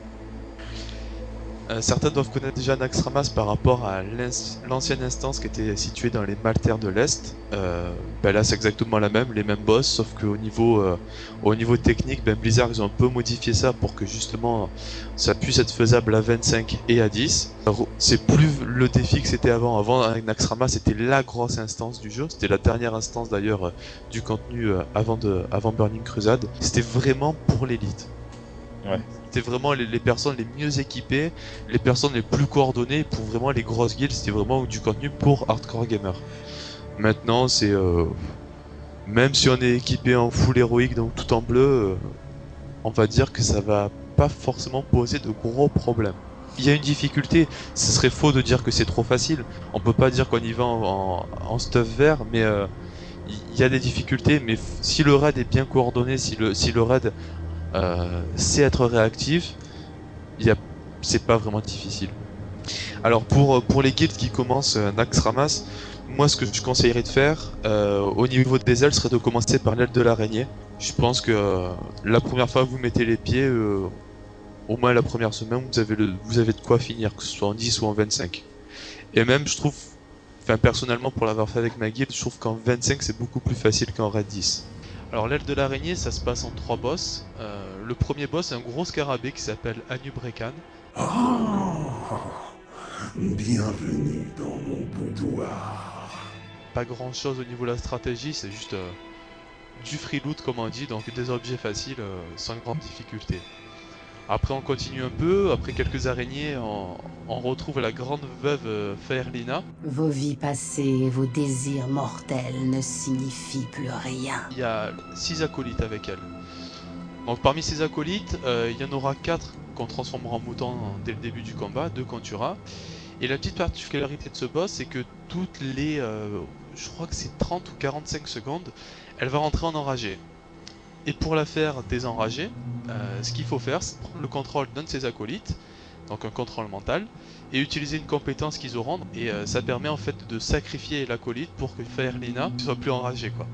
Euh, certains doivent connaître déjà Naxxramas par rapport à l'ins- l'ancienne instance qui était située dans les Maltaires de l'Est. Euh, ben là c'est exactement la même, les mêmes boss, sauf qu'au niveau, euh, au niveau technique, ben Blizzard ils ont un peu modifié ça pour que justement ça puisse être faisable à vingt-cinq et à dix. Alors, c'est plus le défi que c'était avant. Avant avec Naxxramas c'était la grosse instance du jeu, c'était la dernière instance d'ailleurs euh, du contenu euh, avant, de, avant Burning Crusade. C'était vraiment pour l'élite. Ouais. C'était vraiment les, les personnes les mieux équipées, les personnes les plus coordonnées pour vraiment les grosses guildes, c'était vraiment du contenu pour hardcore gamers. Maintenant, c'est euh, même si on est équipé en full héroïque, donc tout en bleu, euh, on va dire que ça va pas forcément poser de gros problèmes. Il y a une difficulté, ce serait faux de dire que c'est trop facile. On peut pas dire qu'on y va en, en, en stuff vert, mais euh, il y a des difficultés. Mais f- si le raid est bien coordonné, si le si le raid euh, c'est être réactif, il y a, c'est pas vraiment difficile. Alors pour, pour les guildes qui commencent euh, Naxxramas, moi ce que je conseillerais de faire euh, au niveau des ailes serait de commencer par l'aile de l'araignée. Je pense que euh, la première fois que vous mettez les pieds, euh, au moins la première semaine, vous avez, le, vous avez de quoi finir, que ce soit en dix ou en vingt-cinq. Et même je trouve, enfin personnellement pour l'avoir fait avec ma guilde, je trouve qu'en vingt-cinq c'est beaucoup plus facile qu'en raid dix. Alors l'aile de l'araignée, ça se passe en trois boss. Euh, le premier boss, c'est un gros scarabée qui s'appelle Anubrekan. Oh, bienvenue dans mon boudoir. Pas grand chose au niveau de la stratégie, c'est juste euh, du free loot comme on dit, donc des objets faciles euh, sans grande difficulté. Après on continue un peu, après quelques araignées, on, on retrouve la grande veuve euh, Faerlina. Vos vies passées, vos désirs mortels ne signifient plus rien. Il y a six acolytes avec elle. Donc parmi ces acolytes, euh, il y en aura quatre qu'on transformera en moutons dès le début du combat, deux qu'on tuera. Et la petite particularité de ce boss, c'est que toutes les, euh, je crois que c'est trente ou quarante-cinq secondes, elle va rentrer en enragé. Et pour la faire désenrager, euh, ce qu'il faut faire, c'est prendre le contrôle d'un de ses acolytes, donc un contrôle mental, et utiliser une compétence qu'ils auront, et euh, ça permet en fait de sacrifier l'acolyte pour que Faerlina soit plus enragée quoi.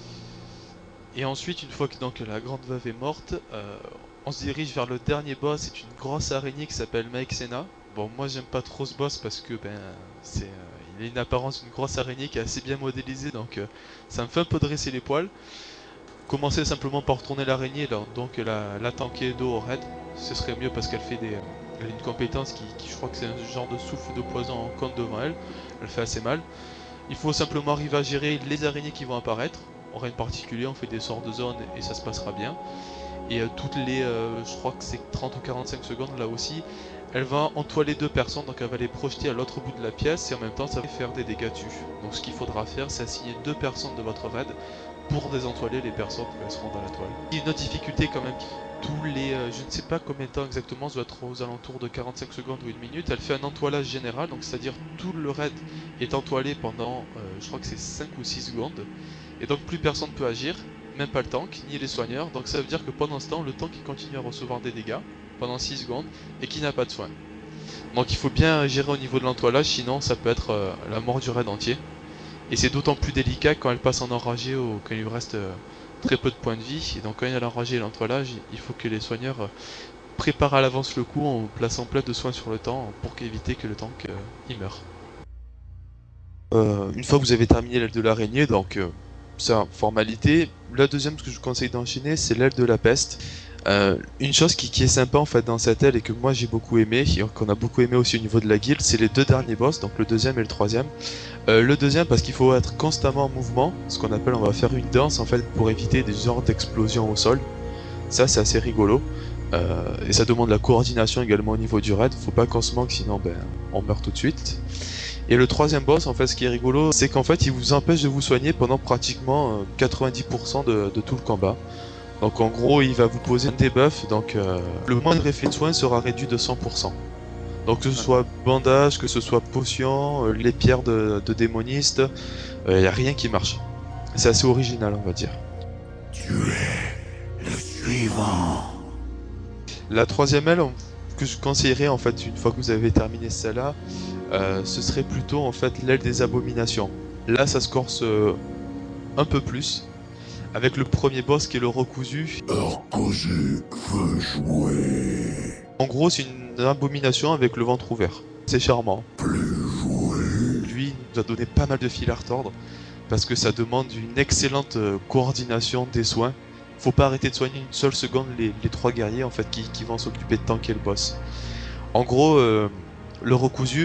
Et ensuite, une fois que donc la grande veuve est morte, euh, on se dirige vers le dernier boss, c'est une grosse araignée qui s'appelle Maexena. Bon, moi j'aime pas trop ce boss parce que ben c'est euh, il a une apparence d'une grosse araignée qui est assez bien modélisée, donc euh, ça me fait un peu dresser les poils. Commencer simplement par retourner l'araignée, donc la, la tanker dos au raid, ce serait mieux parce qu'elle fait des, elle a une compétence qui, qui je crois que c'est un genre de souffle de poison en compte devant elle, elle fait assez mal. Il faut simplement arriver à gérer les araignées qui vont apparaître, en rien de particulier, on fait des sorts de zone et ça se passera bien. Et euh, toutes les, euh, je crois que c'est trente ou quarante-cinq secondes là aussi, elle va entoiler deux personnes, donc elle va les projeter à l'autre bout de la pièce et en même temps ça va faire des dégâts dessus. Donc ce qu'il faudra faire, c'est assigner deux personnes de votre raid pour désentoiler les personnes qui seront dans la toile. Il y a une autre difficulté quand même, tous les, euh, je ne sais pas combien de temps exactement, ça doit être aux alentours de quarante-cinq secondes ou une minute, elle fait un entoilage général, donc c'est-à-dire tout le raid est entoilé pendant, euh, je crois que c'est cinq ou six secondes, et donc plus personne ne peut agir, même pas le tank, ni les soigneurs, donc ça veut dire que pendant ce temps, le tank il continue à recevoir des dégâts, pendant six secondes, et qui n'a pas de soins. Donc il faut bien gérer au niveau de l'entoilage, sinon ça peut être euh, la mort du raid entier. Et c'est d'autant plus délicat quand elle passe en enragé ou quand il lui reste euh, très peu de points de vie. Et donc quand il y a l'enragé et l'entoilage, il faut que les soigneurs euh, préparent à l'avance le coup en plaçant plein de soins sur le temps pour éviter que le tank euh, y meure. Euh, une fois que vous avez terminé l'aile de l'araignée, donc euh, ça, formalité. La deuxième, ce que je vous conseille d'enchaîner, c'est l'aile de la peste. Euh, une chose qui, qui est sympa en fait dans cette aile et que moi j'ai beaucoup aimé, et qu'on a beaucoup aimé aussi au niveau de la guilde, c'est les deux derniers boss, donc le deuxième et le troisième. Euh, le deuxième parce qu'il faut être constamment en mouvement, ce qu'on appelle, on va faire une danse en fait pour éviter des genres d'explosions au sol. Ça c'est assez rigolo. Euh, et ça demande la coordination également au niveau du raid, faut pas qu'on se manque sinon ben, on meurt tout de suite. Et le troisième boss, en fait, ce qui est rigolo, c'est qu'en fait il vous empêche de vous soigner pendant pratiquement euh, quatre-vingt-dix pour cent de, de tout le combat. Donc en gros il va vous poser un debuff, donc euh, le moindre effet de soin sera réduit de cent pour cent. Donc que ce soit bandage, que ce soit potion, euh, les pierres de, de démoniste, il euh, n'y a rien qui marche. C'est assez original on va dire. Tu es le suivant. La troisième aile que je conseillerais en fait une fois que vous avez terminé celle-là, euh, ce serait plutôt en fait l'aile des abominations. Là ça se corse euh, un peu plus. Avec le premier boss qui est le recousu. Recousu veut jouer. En gros, c'est une abomination avec le ventre ouvert. C'est charmant. Plus jouer. Lui, il nous a donné pas mal de fil à retordre. Parce que ça demande une excellente coordination des soins. Faut pas arrêter de soigner une seule seconde les, les trois guerriers en fait qui, qui vont s'occuper de tanker le boss. En gros, euh, le recousu,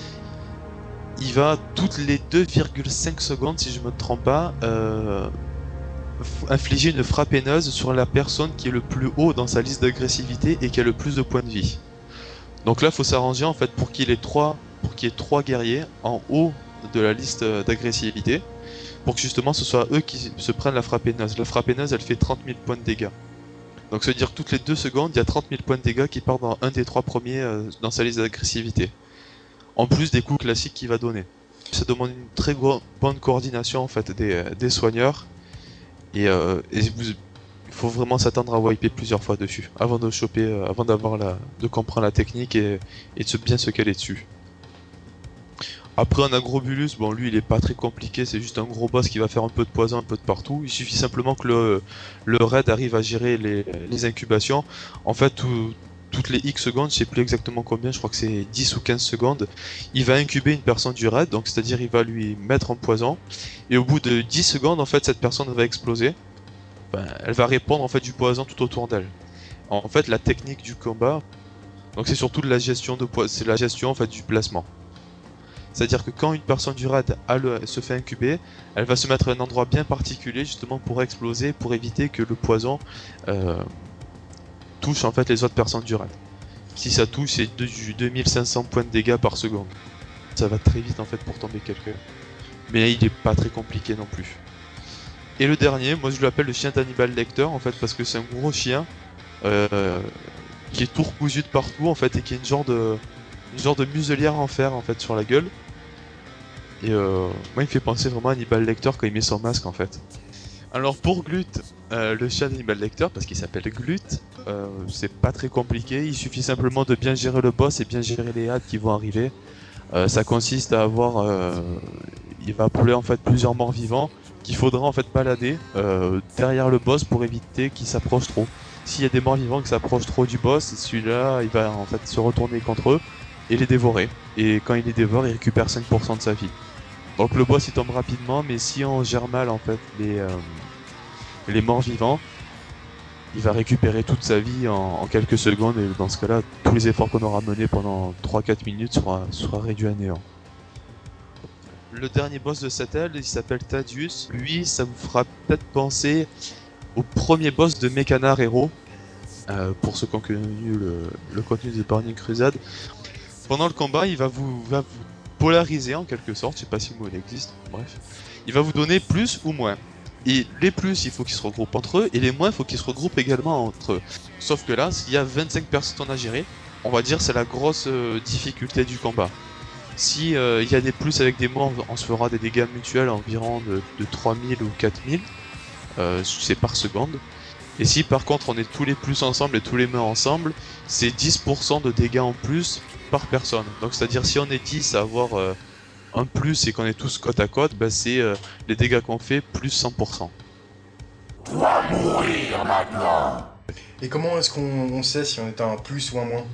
il va toutes les deux virgule cinq secondes, si je me trompe pas, euh, infliger une frappe haineuse sur la personne qui est le plus haut dans sa liste d'agressivité et qui a le plus de points de vie. Donc là, faut s'arranger en fait pour qu'il ait trois, pour qu'il y ait trois guerriers en haut de la liste d'agressivité, pour que justement ce soit eux qui se prennent la frappe haineuse. La frappe haineuse, elle fait trente mille points de dégâts. Donc ça veut dire que toutes les deux secondes, il y a trente mille points de dégâts qui partent dans un des trois premiers euh, dans sa liste d'agressivité. En plus des coups classiques qu'il va donner. Ça demande une très bonne coordination en fait des, des soigneurs. Et, euh, et vous, il faut vraiment s'attendre à wiper plusieurs fois dessus avant de choper, euh, avant d'avoir la, de comprendre la technique et, et de se bien se caler dessus. Après un agrobulus, bon lui il est pas très compliqué, c'est juste un gros boss qui va faire un peu de poison un peu de partout. Il suffit simplement que le, le raid arrive à gérer les, les incubations. En fait tout, toutes les X secondes, je sais plus exactement combien, je crois que c'est dix ou quinze secondes, il va incuber une personne du raid, donc c'est-à-dire il va lui mettre en poison, et au bout de dix secondes, en fait, cette personne va exploser, ben, elle va répandre en fait du poison tout autour d'elle. En fait, la technique du combat, donc c'est surtout de la gestion de poison, c'est la gestion en fait du placement. C'est-à-dire que quand une personne du raid a le, se fait incuber, elle va se mettre à un endroit bien particulier justement pour exploser, pour éviter que le poison euh, touche en fait les autres personnes du raid. Si ça touche, c'est du deux mille cinq cents points de dégâts par seconde. Ça va très vite en fait pour tomber quelqu'un. Mais il est pas très compliqué non plus. Et le dernier, moi je l'appelle le chien d'Hannibal Lecter en fait parce que c'est un gros chien euh, qui est tout recousu de partout en fait et qui a une genre de une genre de muselière en fer en fait sur la gueule. Et euh, moi il me fait penser vraiment à Hannibal Lecter quand il met son masque en fait. Alors pour Glut, euh, le chien d'Hannibal Lecter, parce qu'il s'appelle Glut, Euh, c'est pas très compliqué, il suffit simplement de bien gérer le boss et bien gérer les hades qui vont arriver. Euh, ça consiste à avoir, euh, il va appeler en fait plusieurs morts vivants qu'il faudra en fait balader euh, derrière le boss pour éviter qu'il s'approche trop. S'il y a des morts vivants qui s'approchent trop du boss, celui-là il va en fait se retourner contre eux et les dévorer. Et quand il les dévore, il récupère cinq pour cent de sa vie. Donc le boss il tombe rapidement, mais si on gère mal en fait les, euh, les morts vivants, il va récupérer toute sa vie en, en quelques secondes, et dans ce cas-là, tous les efforts qu'on aura menés pendant trois à quatre minutes sera, sera réduit à néant. Le dernier boss de cette aile, il s'appelle Thaddeus. Lui, ça vous fera peut-être penser au premier boss de Mekanar Hero, euh, pour ceux qui ont connu le, le contenu de Burning Crusade. Pendant le combat, il va vous, va vous polariser en quelque sorte, je sais pas si le mot existe, bref. Il va vous donner plus ou moins. Et les plus, il faut qu'ils se regroupent entre eux, et les moins, il faut qu'ils se regroupent également entre eux. Sauf que là, s'il y a vingt-cinq personnes à gérer, on va dire c'est la grosse euh, difficulté du combat. Si euh, il y a des plus avec des moins, on se fera des dégâts mutuels environ de, de trois mille ou quatre mille, euh, c'est par seconde. Et si par contre on est tous les plus ensemble et tous les moins ensemble, c'est dix pour cent de dégâts en plus par personne. Donc c'est à dire si on est dix à avoir euh, un plus et qu'on est tous côte à côte, bah c'est euh, les dégâts qu'on fait plus cent pour cent. Dois mourir maintenant. Et comment est-ce qu'on on sait si on est un plus ou un moins?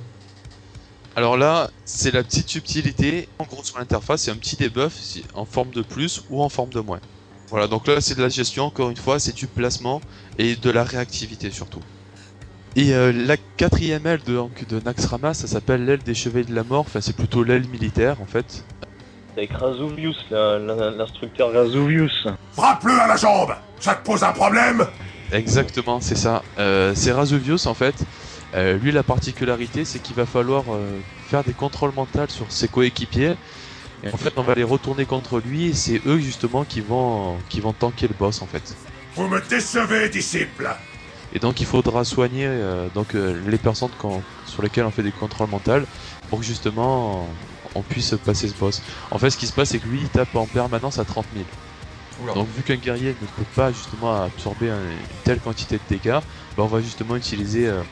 Alors là, c'est la petite subtilité. En gros sur l'interface, c'est un petit debuff en forme de plus ou en forme de moins. Voilà, donc là c'est de la gestion, encore une fois, c'est du placement et de la réactivité surtout. Et euh, la quatrième aile de, donc, de Naxxramas, ça s'appelle l'aile des Chevaliers de la Mort, enfin c'est plutôt l'aile militaire en fait. Avec Razuvius, l'instructeur Razuvius. Frappe-le à la jambe. Ça te pose un problème? Exactement, c'est ça. Euh, c'est Razuvius en fait. Euh, lui, la particularité, c'est qu'il va falloir euh, faire des contrôles mentaux sur ses coéquipiers. Et en fait, on va les retourner contre lui, et c'est eux justement qui vont, qui vont tanker le boss en fait. Vous me décevez, disciple. Et donc, il faudra soigner euh, donc, euh, les personnes quand, sur lesquelles on fait des contrôles mentaux pour que justement on puisse passer ce boss. En fait, ce qui se passe, c'est que lui, il tape en permanence à trente mille. Oula. Donc, vu qu'un guerrier ne peut pas justement absorber un, une telle quantité de dégâts, bah, on va justement utiliser euh,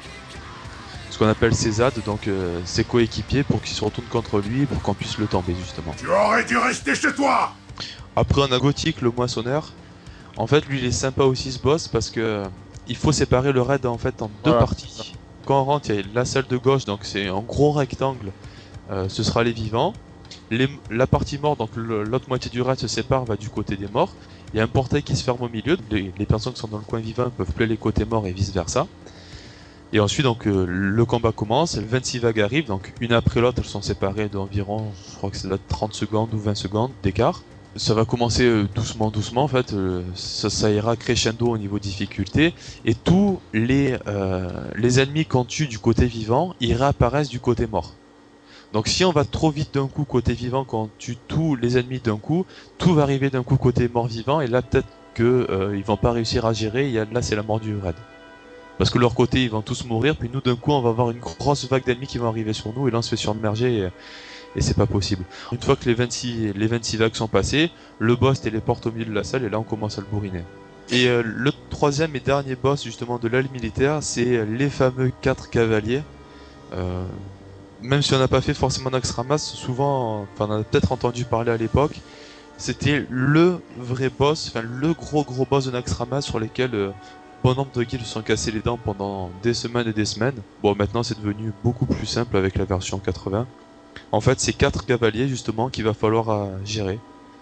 ce qu'on appelle ses A D, donc euh, ses coéquipiers, pour qu'ils se retournent contre lui, pour qu'on puisse le tomber justement. Tu aurais dû rester chez toi. Après, on a Gothic, le moissonneur. En fait, lui, il est sympa aussi ce boss parce que euh, il faut séparer le raid en fait en deux voilà. parties. Quand on rentre, il y a la salle de gauche, donc c'est un gros rectangle. Euh, ce sera les vivants. Les, la partie morte, donc l'autre moitié du raid se sépare, va du côté des morts. Il y a un portail qui se ferme au milieu. Les, les personnes qui sont dans le coin vivant peuvent plaire les côtés morts et vice versa. Et ensuite, donc, euh, le combat commence, vingt-six vagues arrivent, donc une après l'autre, elles sont séparées d'environ, je crois que c'est là trente secondes ou vingt secondes d'écart. Ça va commencer euh, doucement, doucement, en fait, euh, ça, ça ira crescendo au niveau difficulté, et tous les, euh, les ennemis qu'on tue du côté vivant, ils réapparaissent du côté mort. Donc si on va trop vite d'un coup côté vivant, quand on tue tous les ennemis d'un coup, tout va arriver d'un coup côté mort vivant, et là peut-être que euh, ils vont pas réussir à gérer, et là c'est la mort du raid. Parce que de leur côté, ils vont tous mourir, puis nous, d'un coup, on va avoir une grosse vague d'ennemis qui vont arriver sur nous, et là, on se fait surmerger, et, et c'est pas possible. Une fois que les vingt-six, les vingt-six vagues sont passées, le boss téléporte au milieu de la salle, et là, on commence à le bourriner. Et euh, le troisième et dernier boss, justement, de l'aile militaire, c'est les fameux quatre cavaliers. Euh, même si on n'a pas fait forcément Naxxramas, souvent, enfin, on a peut-être entendu parler à l'époque, c'était le vrai boss, enfin, le gros gros boss de Naxxramas sur lesquels... Euh, bon nombre de guildes se sont cassés les dents pendant des semaines et des semaines. Bon, maintenant c'est devenu beaucoup plus simple avec la version quatre-vingts. En fait, c'est quatre cavaliers justement qu'il va falloir à gérer.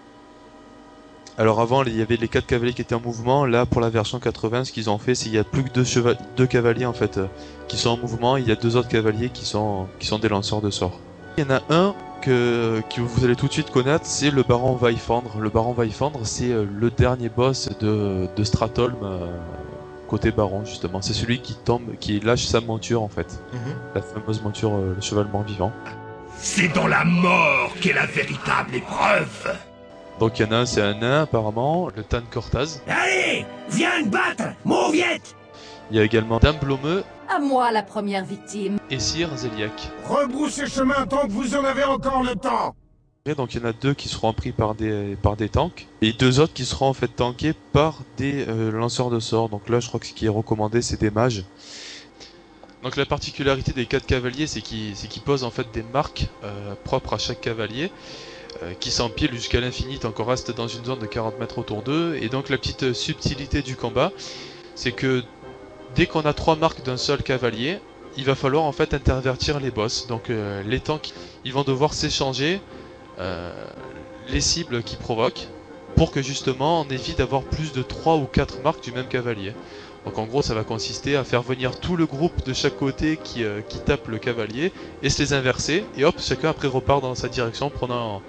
Alors avant, il y avait les quatre cavaliers qui étaient en mouvement. Là, pour la version quatre-vingts, ce qu'ils ont fait, c'est qu'il y a plus que deux, cheva- deux cavaliers en fait qui sont en mouvement. Il y a deux autres cavaliers qui sont qui sont des lanceurs de sorts. Il y en a un que, que vous allez tout de suite connaître, c'est le Baron Vaifandre. Le Baron Vaifandre, c'est le dernier boss de, de Stratholm. Euh, côté baron justement, c'est celui qui tombe, qui lâche sa monture en fait, mm-hmm. La fameuse monture, euh, le cheval mort vivant. C'est dans la mort qu'est la véritable épreuve. Donc il y en a un, c'est un nain apparemment, le Tan Cortaz. Allez, viens te battre, Mauviette. Il y a également Dame Blomeux. À moi la première victime. Et Sir Zeliak. Rebroussez chemin tant que vous en avez encore le temps. Donc il y en a deux qui seront pris par des par des tanks et deux autres qui seront en fait tankés par des euh, lanceurs de sorts. Donc là je crois que ce qui est recommandé c'est des mages. Donc la particularité des quatre cavaliers, c'est qu'ils c'est qu'ils posent en fait des marques euh, propres à chaque cavalier, euh, qui s'empilent jusqu'à l'infini tant qu'on reste dans une zone de quarante mètres autour d'eux. Et donc la petite subtilité du combat, c'est que dès qu'on a trois marques d'un seul cavalier, il va falloir en fait intervertir les boss. Donc euh, les tanks, ils vont devoir s'échanger euh, les cibles qu'ils provoquent, pour que justement on évite d'avoir plus de trois ou quatre marques du même cavalier. Donc en gros ça va consister à faire venir tout le groupe de chaque côté qui, euh, qui tape le cavalier et se les inverser, et hop, chacun après repart dans sa direction prenant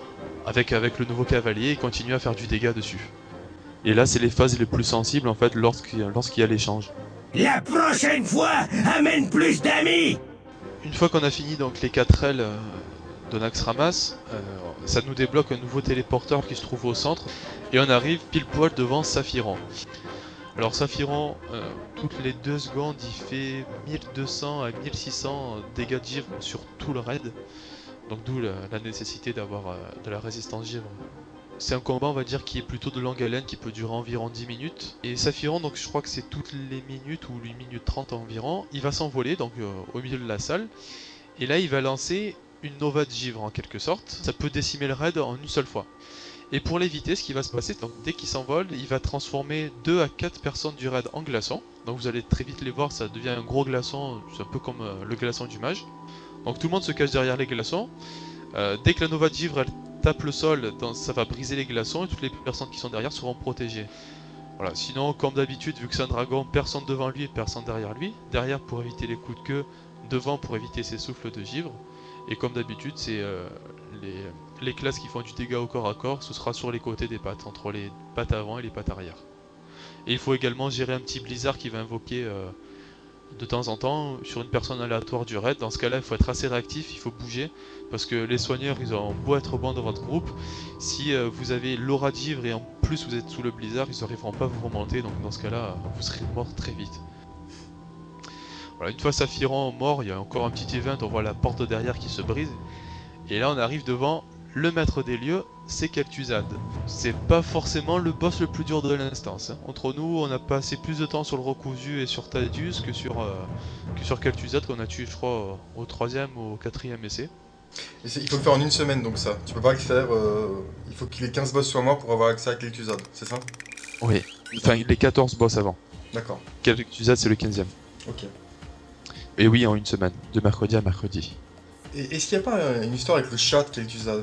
avec, avec le nouveau cavalier et continue à faire du dégât dessus. Et là c'est les phases les plus sensibles en fait lorsqu'il lorsqu'il y a l'échange. La prochaine fois, amène plus d'amis. Une fois qu'on a fini donc les quatre ailes euh, de Naxxramas, euh, ça nous débloque un nouveau téléporteur qui se trouve au centre, et on arrive pile poil devant Saphiron. Alors Saphiron, euh, toutes les deux secondes, il fait mille deux cents à mille six cents dégâts de givre sur tout le raid, donc d'où la, la nécessité d'avoir euh, de la résistance givre. C'est un combat, on va dire, qui est plutôt de longue haleine, qui peut durer environ dix minutes. Et Saphiron, donc je crois que c'est toutes les minutes, ou huit minutes trente environ, il va s'envoler donc euh, au milieu de la salle, et là il va lancer une nova de givre en quelque sorte. Ça peut décimer le raid en une seule fois. Et pour l'éviter, ce qui va se passer, donc dès qu'il s'envole, il va transformer deux à quatre personnes du raid en glaçons. Donc vous allez très vite les voir, ça devient un gros glaçon, c'est un peu comme euh, le glaçon du mage. Donc tout le monde se cache derrière les glaçons. Euh, dès que la nova de givre elle tape le sol, dans, ça va briser les glaçons et toutes les personnes qui sont derrière seront protégées. Voilà. Sinon, comme d'habitude, vu que c'est un dragon, personne devant lui et personne derrière lui. Derrière pour éviter les coups de queue, devant pour éviter ses souffles de givre. Et comme d'habitude, c'est euh, les, les classes qui font du dégât au corps à corps, ce sera sur les côtés des pattes, entre les pattes avant et les pattes arrière. Et il faut également gérer un petit blizzard qui va invoquer euh, de temps en temps sur une personne aléatoire du raid. Dans ce cas là il faut être assez réactif, il faut bouger, parce que les soigneurs ils ont beau être bons dans votre groupe, si euh, vous avez l'aura de givre et en plus vous êtes sous le blizzard, ils n'arriveront pas à vous remonter, donc dans ce cas là vous serez mort très vite. Voilà, une fois Saphiron mort, il y a encore un petit event, on voit la porte derrière qui se brise, et là on arrive devant le maître des lieux, c'est Kel'Thuzad. C'est pas forcément le boss le plus dur de l'instance. Hein. Entre nous, on a passé plus de temps sur le recousu et sur Thaddeus que sur, euh, que sur Kel'Thuzad qu'on a tué, je crois, au troisième ou au quatrième essai. Et il faut le faire en une semaine, donc ça. Tu peux pas le faire. Euh, il faut que les quinze boss soient morts pour avoir accès à Kel'Thuzad, c'est ça? Oui. Enfin, les quatorze boss avant. D'accord. Kel'Thuzad, c'est le quinzième. Ok. Et oui, en une semaine, de mercredi à mercredi. Et est-ce qu'il n'y a pas une histoire avec le chat de Kel'Thuzad?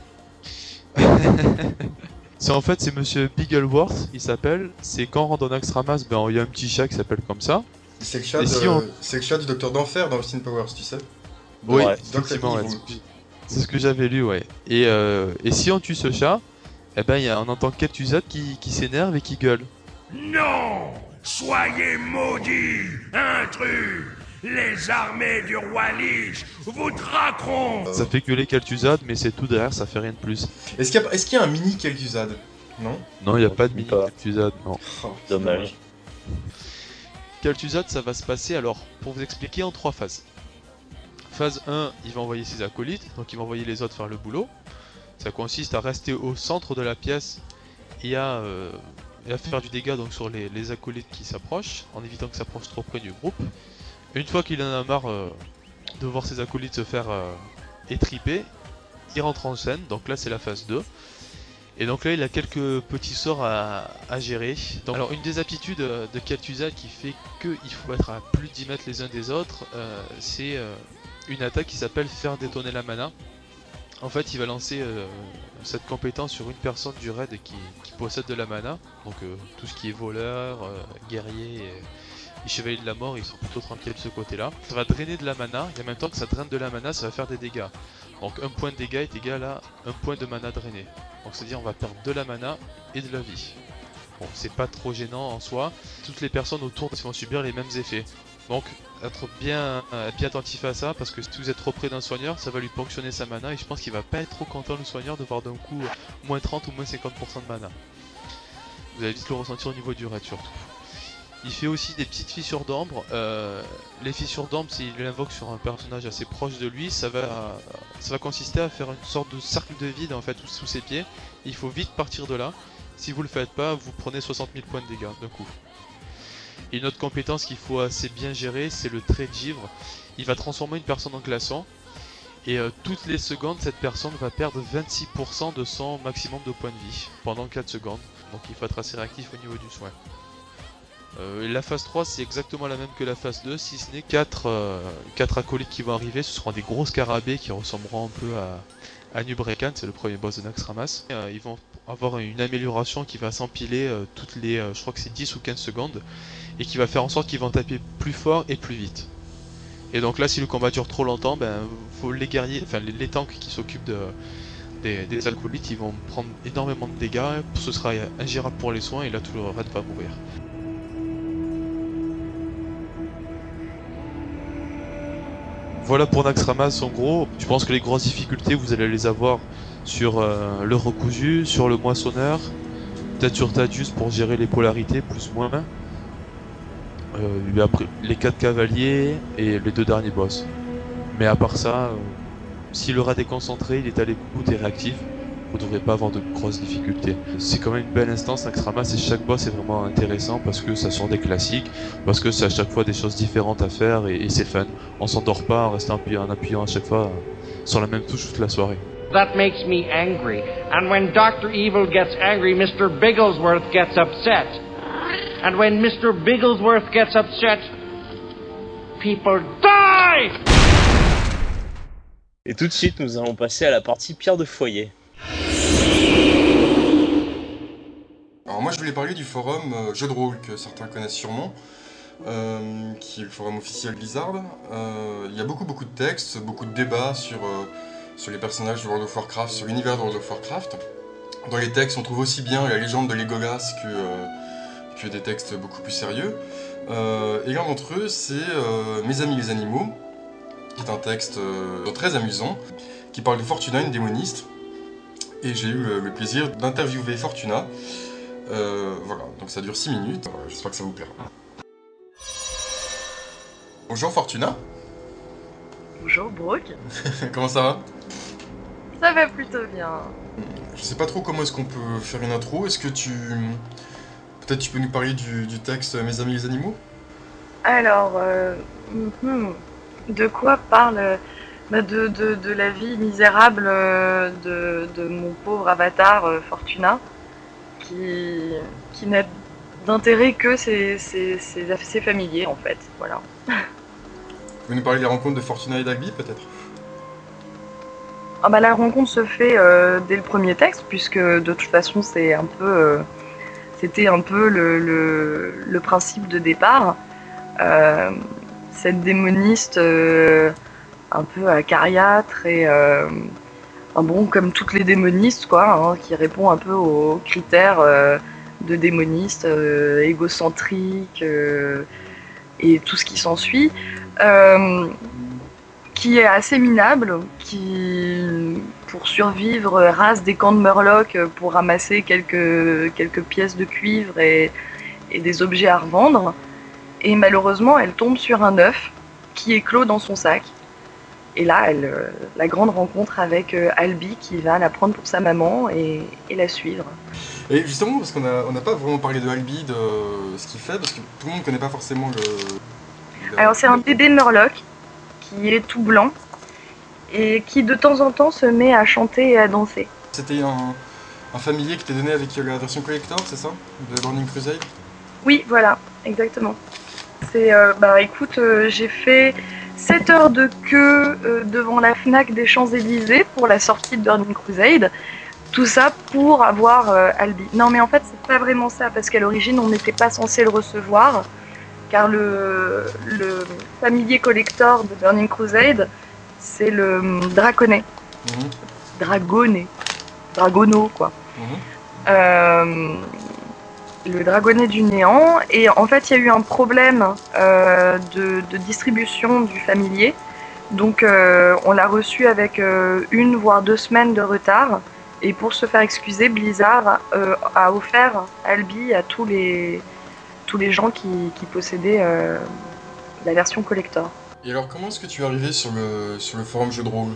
C'est en fait, c'est monsieur Biggleworth, il s'appelle. C'est quand on rentre dans Naxxramas, ben il y a un petit chat qui s'appelle comme ça. C'est le chat, de... si on... le chat du Docteur d'Enfer dans Austin Powers, tu sais? Oui, ouais, effectivement, ouais, c'est ce que j'avais lu, ouais. Et, euh, et si on tue ce chat, eh ben y a, on entend Kel'Thuzad qui, qui s'énerve et qui gueule. Non! Soyez maudits, intrus! Les armées du roi Lich vous traqueront! Ça fait gueuler Kel'Thuzad, mais c'est tout derrière, ça fait rien de plus. Est-ce qu'il y, est qu'il y a un mini Kel'Thuzad? Non? Non, il n'y a pas de mini Kel'Thuzad, non. Oh, dommage. Kel'Thuzad, ça va se passer, alors, pour vous expliquer, en trois phases. Phase un, il va envoyer ses acolytes, donc il va envoyer les autres faire le boulot. Ça consiste à rester au centre de la pièce et à, euh, et à faire du dégât donc, sur les, les acolytes qui s'approchent, en évitant que ça s'approche trop près du groupe. Une fois qu'il en a marre euh, de voir ses acolytes se faire euh, étriper, il rentre en scène, donc là c'est la phase deux. Et donc là il a quelques petits sorts à, à gérer. Donc, alors une des aptitudes de Kel'Thuzad qui fait qu'il faut être à plus de dix mètres les uns des autres, euh, c'est euh, une attaque qui s'appelle faire détonner la mana. En fait il va lancer euh, cette compétence sur une personne du raid qui, qui possède de la mana, donc euh, tout ce qui est voleur, euh, guerrier... Et, les chevaliers de la mort, ils sont plutôt tranquilles de ce côté-là. Ça va drainer de la mana, et en même temps que ça draine de la mana, ça va faire des dégâts. Donc un point de dégâts est égal à un point de mana drainé. Donc c'est-à-dire on va perdre de la mana et de la vie. Bon, c'est pas trop gênant en soi. Toutes les personnes autour vont subir les mêmes effets. Donc être bien, euh, bien attentif à ça, parce que si vous êtes trop près d'un soigneur, ça va lui ponctionner sa mana, et je pense qu'il va pas être trop content le soigneur de voir d'un coup euh, moins trente ou moins cinquante pour cent de mana. Vous allez vite le ressentir au niveau du raid surtout. Il fait aussi des petites fissures d'ombre. Euh, les fissures d'ombre, s'il l'invoque sur un personnage assez proche de lui, ça va, ça va consister à faire une sorte de cercle de vide en fait sous ses pieds. Il faut vite partir de là. Si vous le faites pas, vous prenez soixante mille points de dégâts d'un coup. Et une autre compétence qu'il faut assez bien gérer, c'est le trait de givre. Il va transformer une personne en glaçon. Et euh, toutes les secondes, cette personne va perdre vingt-six pour cent de son maximum de points de vie pendant quatre secondes. Donc il faut être assez réactif au niveau du soin. Euh, la phase trois, c'est exactement la même que la phase deux, si ce n'est quatre acolytes qui vont arriver. Ce seront des gros scarabées qui ressembleront un peu à, à Nubrekan, c'est le premier boss de Naxxramas. Euh, ils vont avoir une amélioration qui va s'empiler euh, toutes les, euh, je crois que c'est dix ou quinze secondes, et qui va faire en sorte qu'ils vont taper plus fort et plus vite. Et donc là, si le combat dure trop longtemps, ben faut les guerriers, enfin les, les tanks qui s'occupent de, des, des acolytes, ils vont prendre énormément de dégâts, ce sera ingérable pour les soins, et là tout le raid va mourir. Voilà pour Naxxramas en gros. Je pense que les grosses difficultés, vous allez les avoir sur euh, le recousu, sur le moissonneur, peut-être sur Tadius pour gérer les polarités, plus ou moins. Euh, après, les quatre cavaliers et les deux derniers boss. Mais à part ça, euh, si le raid est concentré, il est à l'écoute et réactif, vous ne devrez pas avoir de grosses difficultés. C'est quand même une belle instance Naxxramas et chaque boss est vraiment intéressant parce que ça sort des classiques, parce que c'est à chaque fois des choses différentes à faire et, et c'est fun. On s'endort pas en restant appuyé, en appuyant à chaque fois euh, sur la même touche toute la soirée. That makes me angry. And when Doctor Evil gets angry, Mister Bigglesworth gets upset. And when Mister Bigglesworth gets upset, people die! Et tout de suite, nous allons passer à la partie pierre de foyer. Alors moi je voulais parler du forum euh, jeu de rôle que certains connaissent sûrement, euh, qui est le forum officiel Blizzard. Euh, il y a beaucoup beaucoup de textes, beaucoup de débats sur, euh, sur les personnages de World of Warcraft, sur l'univers de World of Warcraft. Dans les textes on trouve aussi bien la légende de Legolas que, euh, que des textes beaucoup plus sérieux. Euh, et l'un d'entre eux c'est euh, Mes amis les animaux, qui est un texte euh, très amusant, qui parle de Fortuna, une démoniste. Et j'ai eu euh, le plaisir d'interviewer Fortuna. Euh, voilà, donc ça dure six minutes, euh, j'espère que ça vous plaira. Bonjour Fortuna. Bonjour Brooke. Comment ça va? Ça va plutôt bien. Je sais pas trop comment est-ce qu'on peut faire une intro, est-ce que tu... Peut-être tu peux nous parler du, du texte Mes amis les animaux? Alors, euh, mm, de quoi parle bah de, de, de la vie misérable de, de mon pauvre avatar Fortuna, qui, qui n'a d'intérêt que ses, ses, ses, ses familiers, en fait, voilà. Vous nous parlez des rencontres de Fortuna et d'Albi, peut-être? Ah bah la rencontre se fait euh, dès le premier texte, puisque de toute façon c'est un peu, euh, c'était un peu le, le, le principe de départ. Euh, cette démoniste euh, un peu acariâtre et euh, un bon comme toutes les démonistes quoi, hein, qui répond un peu aux critères euh, de démoniste, euh, égocentrique euh, et tout ce qui s'ensuit, euh, qui est assez minable, qui pour survivre rase des camps de Murloc pour ramasser quelques, quelques pièces de cuivre et, et des objets à revendre, et malheureusement elle tombe sur un œuf qui éclot dans son sac. Et là, elle, euh, la grande rencontre avec euh, Albi qui va la prendre pour sa maman et, et la suivre. Et justement, parce qu'on n'a on n'a pas vraiment parlé de Albi, de ce qu'il fait, parce que tout le monde ne connaît pas forcément le... le... Alors c'est un bébé Murloc qui est tout blanc et qui de temps en temps se met à chanter et à danser. C'était un, un familier qui t'est donné avec la version collector, c'est ça? De Burning Crusade? Oui, voilà, exactement. C'est, euh, bah écoute, euh, j'ai fait sept heures de queue euh, devant la Fnac des Champs-Élysées pour la sortie de Burning Crusade. Tout ça pour avoir euh, Albi. Non mais en fait c'est pas vraiment ça, parce qu'à l'origine on n'était pas censé le recevoir, car le, le familier collector de Burning Crusade, c'est le Draconnet. Mmh. Dragonnet. Dragono quoi. Mmh. Euh, le Dragonnet du Néant, et en fait il y a eu un problème euh, de, de distribution du familier, donc euh, on l'a reçu avec euh, une voire deux semaines de retard, et pour se faire excuser, Blizzard euh, a offert Albi à tous les, tous les gens qui, qui possédaient euh, la version collector. Et alors comment est-ce que tu es arrivé sur le, sur le forum jeu de rôle?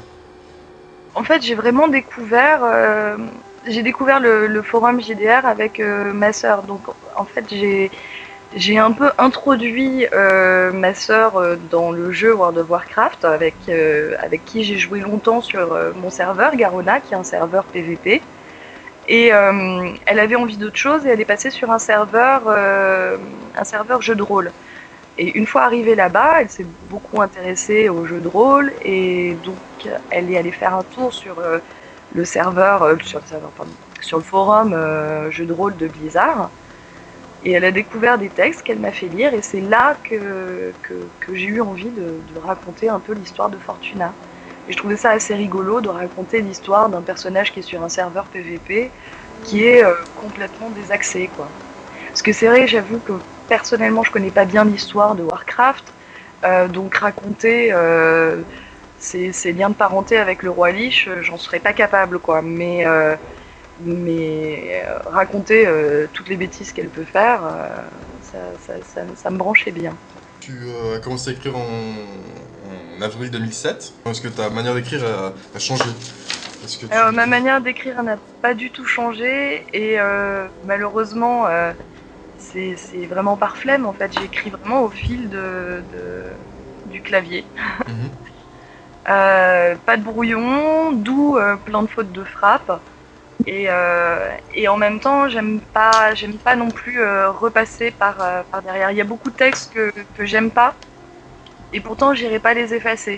En fait j'ai vraiment découvert... Euh, J'ai découvert le, le forum J D R avec euh, ma sœur, donc en fait j'ai J'ai un peu introduit euh, ma sœur euh, dans le jeu World of Warcraft, avec, euh, avec qui j'ai joué longtemps sur euh, mon serveur, Garona, qui est un serveur P V P. Et euh, elle avait envie d'autre chose et elle est passée sur un serveur, euh, un serveur jeu de rôle. Et une fois arrivée là-bas, elle s'est beaucoup intéressée au jeu de rôle et donc elle est allée faire un tour sur euh, le serveur, euh, sur le serveur, pardon, sur le forum euh, jeu de rôle de Blizzard. Et elle a découvert des textes qu'elle m'a fait lire et c'est là que, que, que j'ai eu envie de, de raconter un peu l'histoire de Fortuna. Et je trouvais ça assez rigolo de raconter l'histoire d'un personnage qui est sur un serveur P V P qui est euh, complètement désaxé, quoi. Parce que c'est vrai, j'avoue que personnellement je connais pas bien l'histoire de Warcraft, euh, donc raconter euh, ces, ces liens de parenté avec le roi Lich, j'en serais pas capable, quoi. Mais... Euh, mais euh, raconter euh, toutes les bêtises qu'elle peut faire, euh, ça, ça, ça, ça me branchait bien. Tu euh, as commencé à écrire en, en avril deux mille sept. Est-ce que ta manière d'écrire a, a changé? Est-ce que tu... Alors, ma manière d'écrire n'a pas du tout changé et euh, malheureusement euh, c'est vraiment par flemme en fait. J'écris vraiment au fil de, de, du clavier. Mm-hmm. euh, pas de brouillon, d'où euh, plein de fautes de frappe. Et, euh, et en même temps, j'aime pas, j'aime pas non plus euh, repasser par, euh, par derrière. Il y a beaucoup de textes que, que j'aime pas, et pourtant j'irai pas les effacer.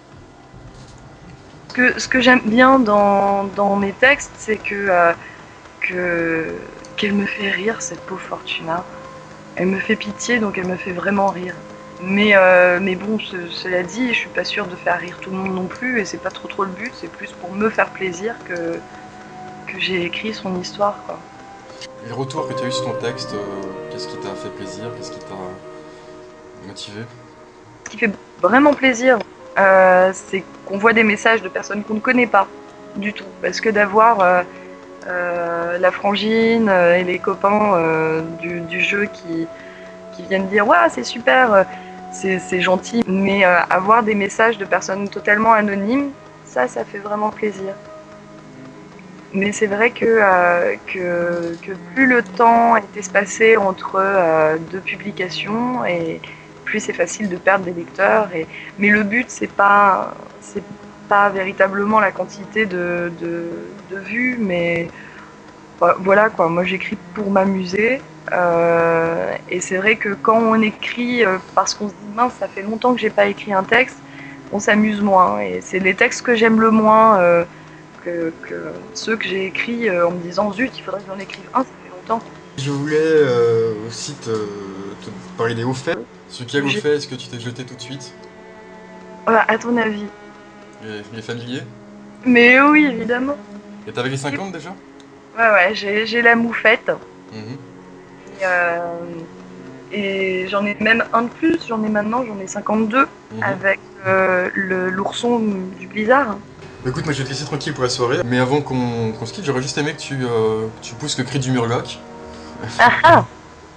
Ce que, ce que j'aime bien dans, dans mes textes, c'est que, euh, que qu'elle me fait rire, cette pauvre Fortuna. Elle me fait pitié, donc elle me fait vraiment rire. Mais, euh, mais bon, ce, cela dit, je suis pas sûre de faire rire tout le monde non plus, et c'est pas trop trop le but. C'est plus pour me faire plaisir que que j'ai écrit son histoire, quoi. Les retours que tu as eu sur ton texte, euh, qu'est-ce qui t'a fait plaisir? Qu'est-ce qui t'a motivé? Ce qui fait vraiment plaisir, euh, c'est qu'on voit des messages de personnes qu'on ne connaît pas du tout. Parce que d'avoir euh, euh, la frangine euh, et les copains euh, du, du jeu qui, qui viennent dire « Waouh, c'est super, c'est gentil », mais euh, avoir des messages de personnes totalement anonymes, ça, ça fait vraiment plaisir. Mais c'est vrai que, euh, que, que plus le temps est espacé entre euh, deux publications, et plus c'est facile de perdre des lecteurs. Et... Mais le but, c'est pas, c'est pas véritablement la quantité de, de, de vues, mais voilà quoi. Moi, j'écris pour m'amuser. Euh, et c'est vrai que quand on écrit, euh, parce qu'on se dit mince, ça fait longtemps que j'ai pas écrit un texte, on s'amuse moins. Et c'est les textes que j'aime le moins. Euh, Que, que ceux que j'ai écrits euh, en me disant zut, il faudrait que j'en écrive un, ça fait longtemps. Je voulais euh, aussi te, te parler des hauts faits. Ce qui est hauts faits, est-ce que tu t'es jeté tout de suite? Voilà, à ton avis? Les, les familiers? Mais oui, évidemment. Et t'avais les cinquante déjà? Ouais, ouais, j'ai la moufette. Mmh. Et, euh, et j'en ai même un de plus, j'en ai maintenant, j'en ai cinquante-deux, mmh. Avec euh, l'ourson du Blizzard. Écoute, moi je vais te laisser tranquille pour la soirée, mais avant qu'on qu'on se quitte, j'aurais juste aimé que tu, euh, tu pousses le cri du Murloc. Ah ah.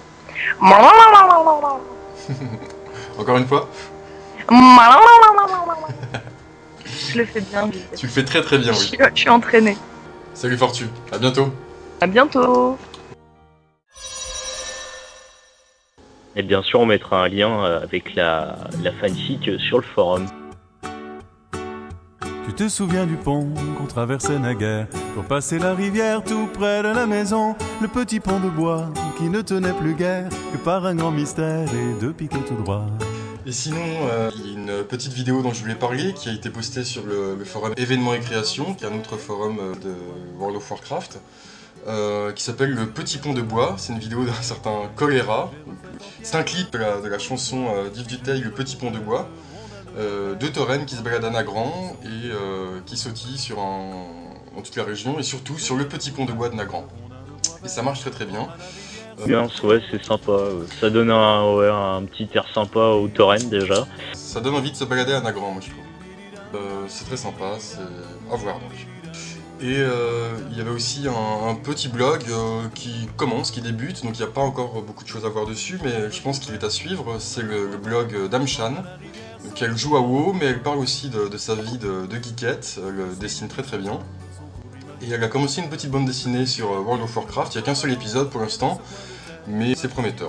Encore une fois. Je le fais bien, vite. Tu le fais très très bien, oui. Je, je suis entraînée. Salut Fortu, à bientôt. À bientôt. Et bien sûr, on mettra un lien avec la, la fanfic sur le forum. Tu te souviens du pont qu'on traversait naguère pour passer la rivière tout près de la maison, le petit pont de bois qui ne tenait plus guère que par un grand mystère et deux pics tout droit. Et sinon, euh, il y a une petite vidéo dont je voulais parler qui a été postée sur le, le forum Événements et Création, qui est un autre forum de World of Warcraft, euh, qui s'appelle Le Petit Pont de Bois. C'est une vidéo d'un certain Choléra. C'est un clip de la, de la chanson euh, d'Yves Duteil, Le Petit Pont de Bois. Euh, deux taurennes qui se baladent à Nagrand et euh, qui sautillent sur un, dans toute la région et surtout sur le petit pont de bois de Nagrand. Et ça marche très très bien. Euh, bien, ouais, c'est sympa. Ça donne un, ouais, un petit air sympa aux taurennes déjà. Ça donne envie de se balader à Nagrand, moi je trouve. Euh, c'est très sympa, c'est à voir donc. Et euh, il y avait aussi un, un petit blog euh, qui commence, qui débute, donc il n'y a pas encore beaucoup de choses à voir dessus, mais je pense qu'il est à suivre. C'est le, le blog d'Amshan. Donc elle joue à WoW, mais elle parle aussi de, de sa vie de, de geekette, elle dessine très très bien. Et elle a commencé une petite bande dessinée sur World of Warcraft, il n'y a qu'un seul épisode pour l'instant, mais c'est prometteur.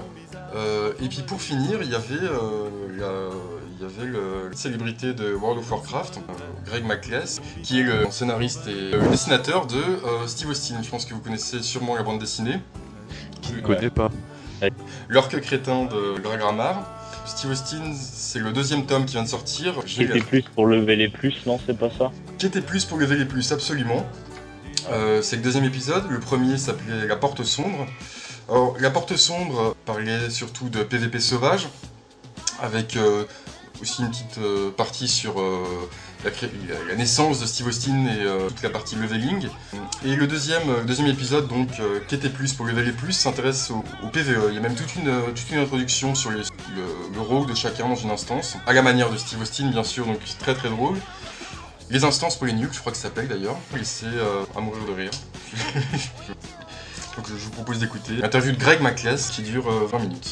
Euh, et puis pour finir, il y avait, euh, la, il y avait le, la célébrité de World of Warcraft, euh, Greg McLeod, qui est le scénariste et le dessinateur de euh, Steve Austin. Je pense que vous connaissez sûrement la bande dessinée. Qui ne connaît pas. L'orque crétin de Greg Ramar. Steve Austin, c'est le deuxième tome qui vient de sortir. Qui était plus pour lever les plus, non, c'est pas ça? Qui était plus pour lever les plus, absolument. Euh, c'est le deuxième épisode. Le premier s'appelait La Porte Sombre. Alors, La Porte Sombre parlait surtout de P V P sauvage, avec euh, aussi une petite euh, partie sur euh, la, la naissance de Steve Austin et euh, toute la partie leveling. Et le deuxième, euh, deuxième épisode, donc, euh, qui était plus pour lever les plus, s'intéresse au, au P V E. Il y a même toute une, euh, toute une introduction sur les, le, le rôle de chacun dans une instance, à la manière de Steve Austin, bien sûr, donc très très drôle. Les instances pour les nuls, je crois que ça s'appelle d'ailleurs, et c'est euh, à mourir de rire. Donc je vous propose d'écouter l'interview de Greg McLeod qui dure euh, vingt minutes.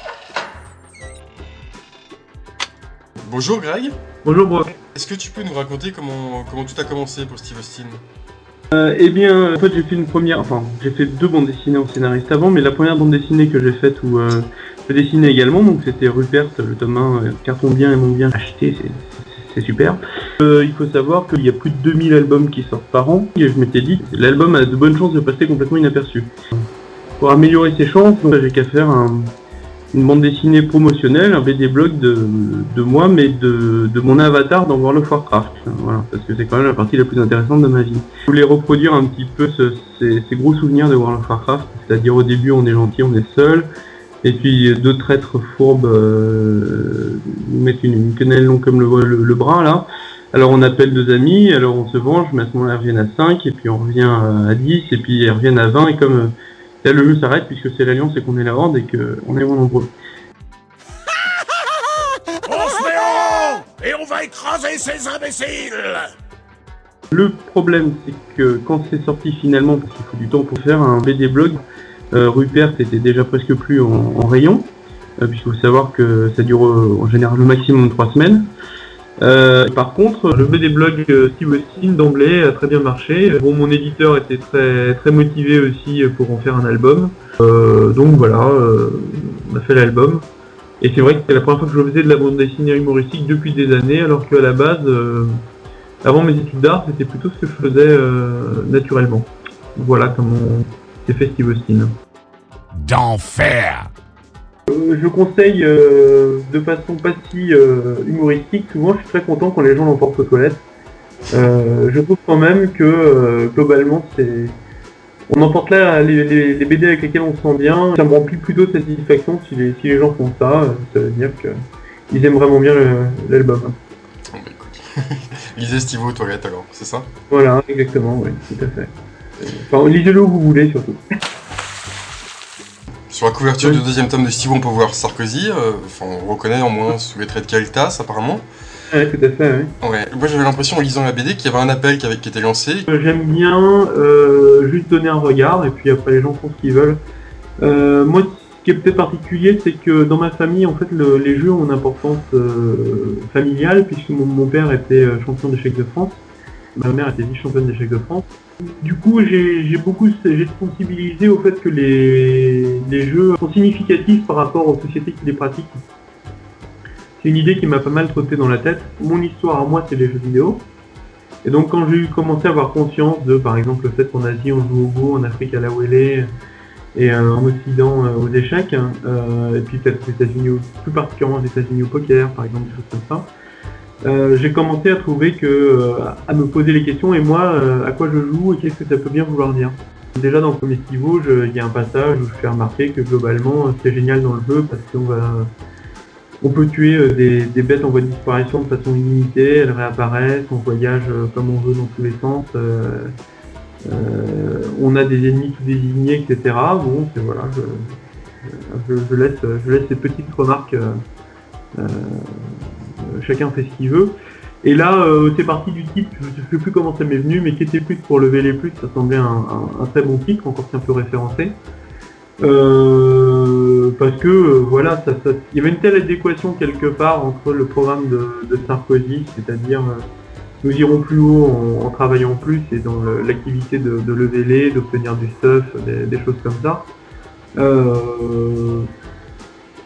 Bonjour Greg. Bonjour Brock. Est-ce que tu peux nous raconter comment, comment tout a commencé pour Steve Austin? euh, Eh bien, en fait j'ai fait une première, enfin j'ai fait deux bandes dessinées en scénariste avant, mais la première bande dessinée que j'ai faite où euh, je dessinais également, donc c'était Rupert, le tome un, euh, carton bien et mon bien acheté, c'est... c'est super. Euh, il faut savoir qu'il y a plus de deux mille albums qui sortent par an, et je m'étais dit que l'album a de bonnes chances de passer complètement inaperçu. Pour améliorer ses chances, j'ai qu'à faire un, une bande dessinée promotionnelle, un B D blog de, de moi, mais de, de mon avatar dans World of Warcraft. Voilà, parce que c'est quand même la partie la plus intéressante de ma vie. Je voulais reproduire un petit peu ce, ces, ces gros souvenirs de World of Warcraft, c'est-à-dire au début on est gentil, on est seul, et puis deux traîtres fourbes euh, nous mettent une, une quenelle longue comme le, le, le bras là. Alors on appelle deux amis, alors on se venge, mais à ce moment-là ils reviennent à cinq, et puis on revient à dix, et puis ils reviennent à vingt, et comme euh, là le jeu s'arrête puisque c'est l'alliance et qu'on est la horde et qu'on est vraiment nombreux. On se met en haut et on va écraser ces imbéciles. Le problème c'est que quand c'est sorti finalement, parce qu'il faut du temps pour faire un B D blog, Euh, Rupert était déjà presque plus en, en rayon, euh, puisqu'il faut savoir que ça dure euh, en général le maximum trois semaines. Euh, par contre, le B D blog euh, Steve Austin d'emblée a très bien marché. Bon, mon éditeur était très très motivé aussi pour en faire un album. Euh, donc voilà, euh, on a fait l'album. Et c'est vrai que c'était la première fois que je faisais de la bande dessinée humoristique depuis des années, alors qu'à la base, euh, avant mes études d'art, c'était plutôt ce que je faisais euh, naturellement. Voilà comment c'est fait Steve Austin. D'enfer. Euh, je conseille euh, de façon pas si euh, humoristique. Souvent, je suis très content quand les gens l'emportent aux toilettes. Euh, je trouve quand même que euh, globalement, c'est on emporte là les, les, les B D avec lesquels on se sent bien. Ça me remplit plutôt de satisfaction si les, si les gens font ça. Euh, ça veut dire qu'ils aiment vraiment bien l'album. Oh, bah, écoute. Lisez Steve aux toilettes alors, c'est ça? Voilà, exactement, oui, tout à fait. Enfin, lisez-le où vous voulez surtout. Sur la couverture oui. du deuxième tome de Steve, on peut voir Sarkozy, euh, enfin on reconnaît en moins sous les traits de Caritas apparemment. Ouais, tout à fait, oui. Ouais. Moi j'avais l'impression en lisant la B D qu'il y avait un appel qui, avait, qui était lancé. Euh, J'aime bien euh, juste donner un regard et puis après les gens font ce qu'ils veulent. Euh, moi, ce qui est peut-être particulier, c'est que dans ma famille, en fait, le, les jeux ont une importance euh, familiale puisque mon, mon père était euh, champion d'échecs de France. Ma mère était vice-championne d'échecs de France. Du coup, j'ai beaucoup j'ai sensibilisé au fait que les, les jeux sont significatifs par rapport aux sociétés qui les pratiquent. C'est une idée qui m'a pas mal trotté dans la tête. Mon histoire à moi, c'est les jeux vidéo. Et donc, quand j'ai commencé à avoir conscience de, par exemple, le fait qu'en Asie, on joue au Go, en Afrique à la Wélé, et euh, en Occident euh, aux échecs, hein, euh, et puis peut-être aux États-Unis, plus particulièrement aux États-Unis au poker, par exemple, des choses comme ça. Euh, j'ai commencé à trouver que, euh, à me poser les questions, et moi, euh, à quoi je joue et qu'est-ce que ça peut bien vouloir dire. Déjà dans le premier niveau, il y a un passage où je fais remarquer que globalement, c'est génial dans le jeu parce qu'on va, on peut tuer euh, des, des bêtes en voie de disparition de façon illimitée, elles réapparaissent, on voyage euh, comme on veut dans tous les sens, euh, euh, on a des ennemis tout désignés, et cetera. Bon, c'est voilà, je, je, je laisse, je laisse ces petites remarques. Euh, euh, Chacun fait ce qu'il veut. Et là, euh, c'est parti du titre, je ne sais plus comment ça m'est venu, mais qui était plus pour lever les plus, ça semblait un, un, un très bon titre, encore qu'un peu référencé. Euh, parce que, euh, voilà, ça, ça, il y avait une telle adéquation quelque part entre le programme de, de Sarkozy, c'est-à-dire euh, nous irons plus haut en, en travaillant plus, et dans l'activité de, de lever les, d'obtenir du stuff, des, des choses comme ça. Euh,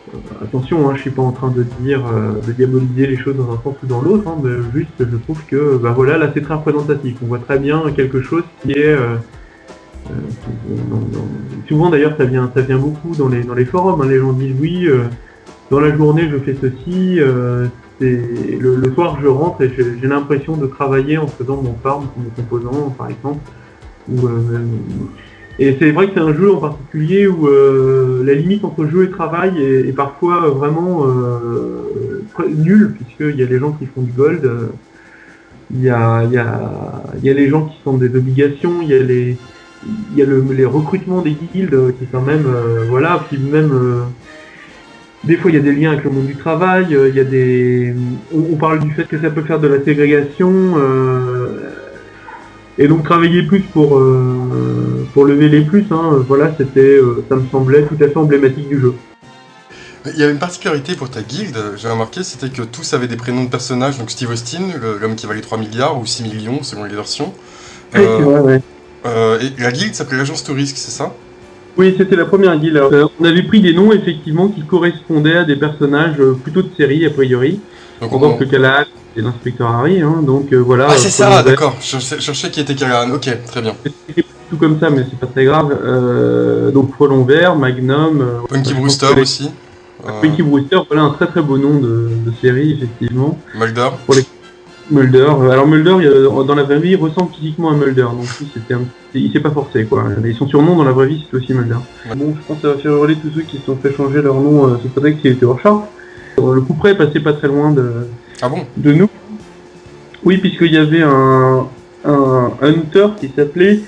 attention, hein, je suis pas en train de dire euh, de diaboliser les choses dans un sens ou dans l'autre, hein, mais juste je trouve que bah voilà, là c'est très représentatif. On voit très bien quelque chose qui est euh, euh, dans, dans... souvent d'ailleurs ça vient ça vient beaucoup dans les dans les forums. Hein, les gens disent oui, euh, dans la journée je fais ceci, euh, c'est le, le soir je rentre et j'ai, j'ai l'impression de travailler en faisant mon farm, mon composant par exemple. Ou, euh, Et c'est vrai que c'est un jeu en particulier où euh, la limite entre jeu et travail est, est parfois vraiment euh, nulle, puisqu'il y a les gens qui font du gold, euh, il y a, il y, a, il y a les gens qui font des obligations, il y a les, il y a le, les recrutements des guildes qui sont même, euh, voilà, puis même, euh, des fois il y a des liens avec le monde du travail, il y a des, on, on parle du fait que ça peut faire de la ségrégation, euh, et donc travailler plus pour euh, pour lever les plus, hein, voilà, c'était, euh, ça me semblait tout à fait emblématique du jeu. Il y avait une particularité pour ta guilde, j'ai remarqué, c'était que tous avaient des prénoms de personnages, donc Steve Austin, le, l'homme qui valait trois milliards, ou six millions selon les versions. Oui, euh, c'est vrai, ouais. Euh, et la guilde s'appelait l'Agence Tourisque, c'est ça? Oui, c'était la première guilde. Alors, euh, on avait pris des noms, effectivement, qui correspondaient à des personnages euh, plutôt de série, a priori. Donc, on... que Callahan et l'inspecteur Harry, hein, donc euh, voilà. Ah, c'est euh, ça, d'accord, je cherchais qui était Callahan, ok, très bien. C'est tout comme ça, mais c'est pas très grave. Euh, donc, Frelon Vert, Magnum... Euh, Punky ouais, Brewster les... aussi. Euh... Punky Brewster, voilà un très très beau nom de, de série, effectivement. Mulder. Pour les... Mulder. Alors Mulder, il a, dans la vraie vie, il ressemble physiquement à Mulder, donc c'était un... il s'est pas forcé, quoi. Et son surnom dans la vraie vie, c'est aussi Mulder. Ouais. Bon, je pense que ça va faire hurler tous ceux qui se sont fait changer leur nom euh, sous prétexte qu'il était Rorschach. Le coup près passait pas très loin de, ah bon de nous. Oui, puisqu'il y avait un, un hunter qui s'appelait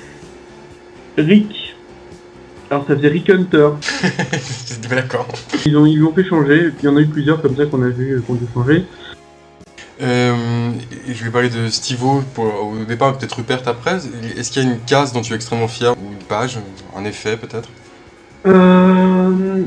Rick. Alors ça faisait Rick Hunter. D'accord. Ils ont, ils l'ont fait changer, et puis il y en a eu plusieurs comme ça qu'on a vu, qu'on a dû changer. Euh, je vais parler de Steve-O pour, au départ, peut-être Rupert après. Est-ce qu'il y a une case dont tu es extrêmement fier, ou une page, un effet peut-être? Euh...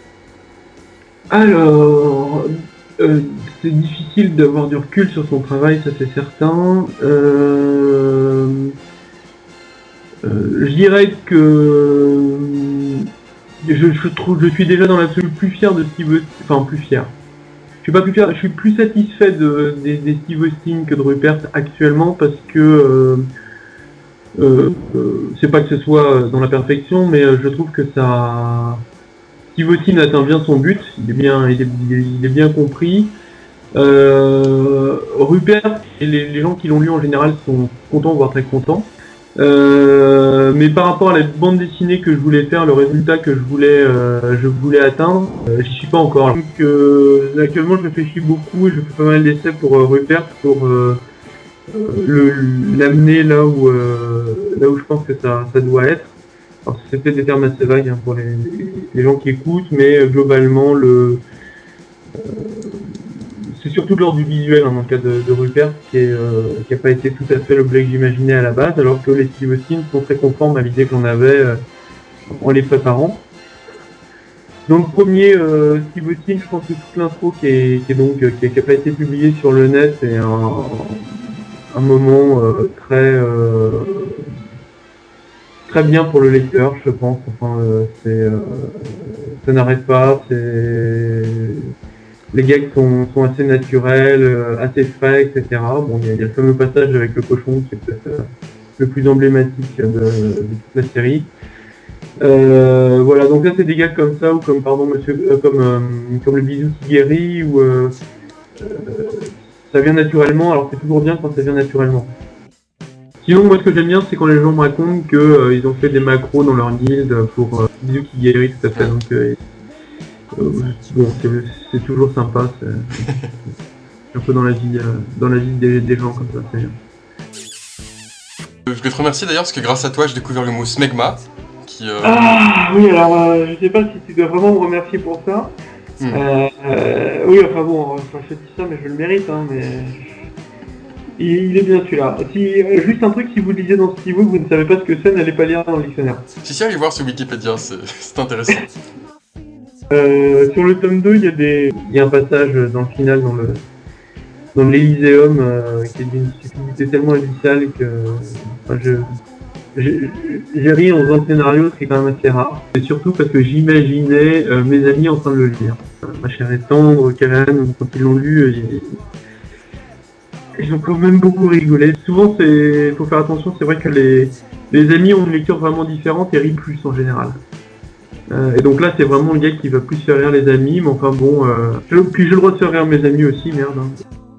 Alors, euh, c'est difficile d'avoir du recul sur son travail, ça c'est certain. Euh... Euh, je dirais que je, je trouve, je suis déjà dans l'absolu plus fier de Steve Austin, enfin plus fier. Je suis pas plus fier, je suis plus satisfait de, des, des Steve Austin que de Rupert actuellement parce que euh, euh, euh, c'est pas que ce soit dans la perfection, mais je trouve que ça, Steve Austin atteint bien son but, il est bien, il est, il est bien compris. Euh, Rupert et les, les gens qui l'ont lu en général sont contents, voire très contents. Euh, mais par rapport à la bande dessinée que je voulais faire, le résultat que je voulais, euh, je voulais atteindre, euh, j'y suis pas encore. Donc euh, actuellement je réfléchis beaucoup et je fais pas mal d'essais pour euh, Rupert pour euh, le, l'amener là où euh, là où je pense que ça, ça doit être. Alors c'est peut-être des termes assez vagues hein, pour les, les gens qui écoutent, mais euh, globalement le euh, c'est surtout de l'ordre du visuel hein, dans le cas de, de Rupert qui n'a euh, pas été tout à fait l'objet que j'imaginais à la base, alors que les Steve Austin sont très conformes à l'idée que j'en avais euh, en les préparant. Dans le premier euh, Steve Austin, je pense que toute l'intro qui est, qui est donc qui n'a pas été publiée sur le net est un, un moment euh, très euh, très bien pour le lecteur, je pense. Enfin, euh, c'est euh, ça n'arrête pas, c'est les gags sont, sont assez naturels, euh, assez frais, et cetera. Bon, il y, y a le fameux passage avec le cochon qui est peut-être euh, le plus emblématique de, de toute la série. Euh, voilà, donc là c'est des gags comme ça, ou comme, pardon, monsieur, euh, comme, euh, comme le bisou qui guérit, ou euh, euh, ça vient naturellement, alors c'est toujours bien quand ça vient naturellement. Sinon, moi ce que j'aime bien, c'est quand les gens me racontent qu'ils euh, ont fait des macros dans leur guilde pour euh, bisou qui guérit, tout à fait. Donc, euh, Euh, bon, c'est, c'est toujours sympa, c'est un peu dans la vie, euh, dans la vie des, des gens comme ça. C'est... Je voulais te remercier d'ailleurs parce que grâce à toi j'ai découvert le mot smegma. Qui, euh... Ah oui, alors euh, je sais pas si tu dois vraiment me remercier pour ça. Mmh. Euh, euh, oui, enfin bon, enfin, je te dis ça, mais je le mérite, hein, mais il, il est bien celui-là. Si, euh, juste un truc, si vous le lisiez dans Steve-O, vous ne savez pas ce que c'est, n'allez pas lire dans le dictionnaire. Si, si, allez voir sur Wikipédia, c'est, c'est intéressant. Euh, sur le tome deux, il y a des, il y a un passage dans le final, dans le, dans l'Elyséeum, euh, qui est d'une stupidité tellement abyssale que, enfin, je, j'ai j'ai ri en faisant le scénario, ce qui est quand même assez rare. Et surtout parce que j'imaginais euh, mes amis en train de le lire. Euh, ma chère et tendre, Karen, quand ils l'ont lu, euh, ils, ils ont quand même beaucoup rigolé. Souvent, il faut faire attention, c'est vrai que les, les amis ont une lecture vraiment différente et rient plus en général. Euh, et donc là, c'est vraiment le gars qui va plus faire rire les amis, mais enfin bon, euh, je, puis j'ai le droit de faire rire mes amis aussi, merde. Hein.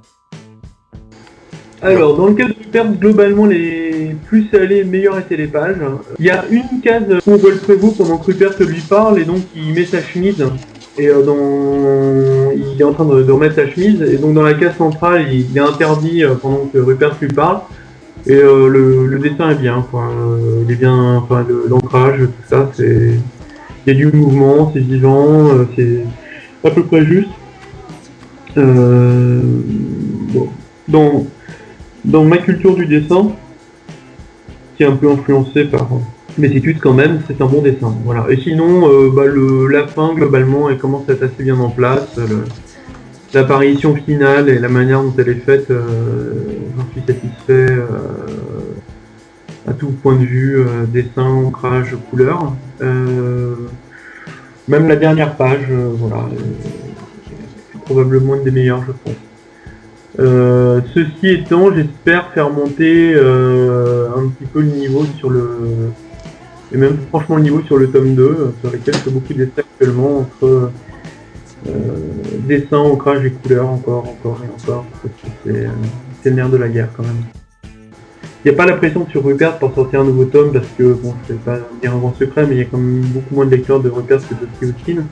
Alors, dans le cas de Rupert, globalement, les plus salés, meilleurs étaient les pages. Il y a une case où on voit le prévôt pendant que Rupert lui parle, et donc il met sa chemise, et euh, dans... il est en train de, de remettre sa chemise, et donc dans la case centrale, il, il est interdit euh, pendant que Rupert lui parle, et euh, le, le dessin est bien, quoi. Euh, il est bien, enfin, le, l'ancrage, tout ça, c'est... Il y a du mouvement, c'est vivant, euh, c'est à peu près juste. Euh... Bon. Dans... Dans ma culture du dessin, qui est un peu influencée par mes études quand même, c'est un bon dessin. Voilà. Et sinon, euh, bah, le, la fin, globalement, elle commence à être assez bien en place. Le, l'apparition finale et la manière dont elle est faite, euh, j'en suis satisfait euh, à tout point de vue, euh, dessin, ancrage, couleur. Euh, même la dernière page, euh, voilà, c'est probablement une des meilleures, je pense. Euh, ceci étant, j'espère faire monter euh, un petit peu le niveau sur le... et même franchement le niveau sur le tome deux, sur lequel je fais beaucoup d'essais actuellement entre euh, dessin, ancrage et couleur, encore, encore et encore, parce que c'est, c'est le nerf de la guerre quand même. Il n'y a pas la pression sur Rupert pour sortir un nouveau tome, parce que, bon, je ne vais pas dire un grand secret, mais il y a quand même beaucoup moins de lecteurs de Rupert que de Steve.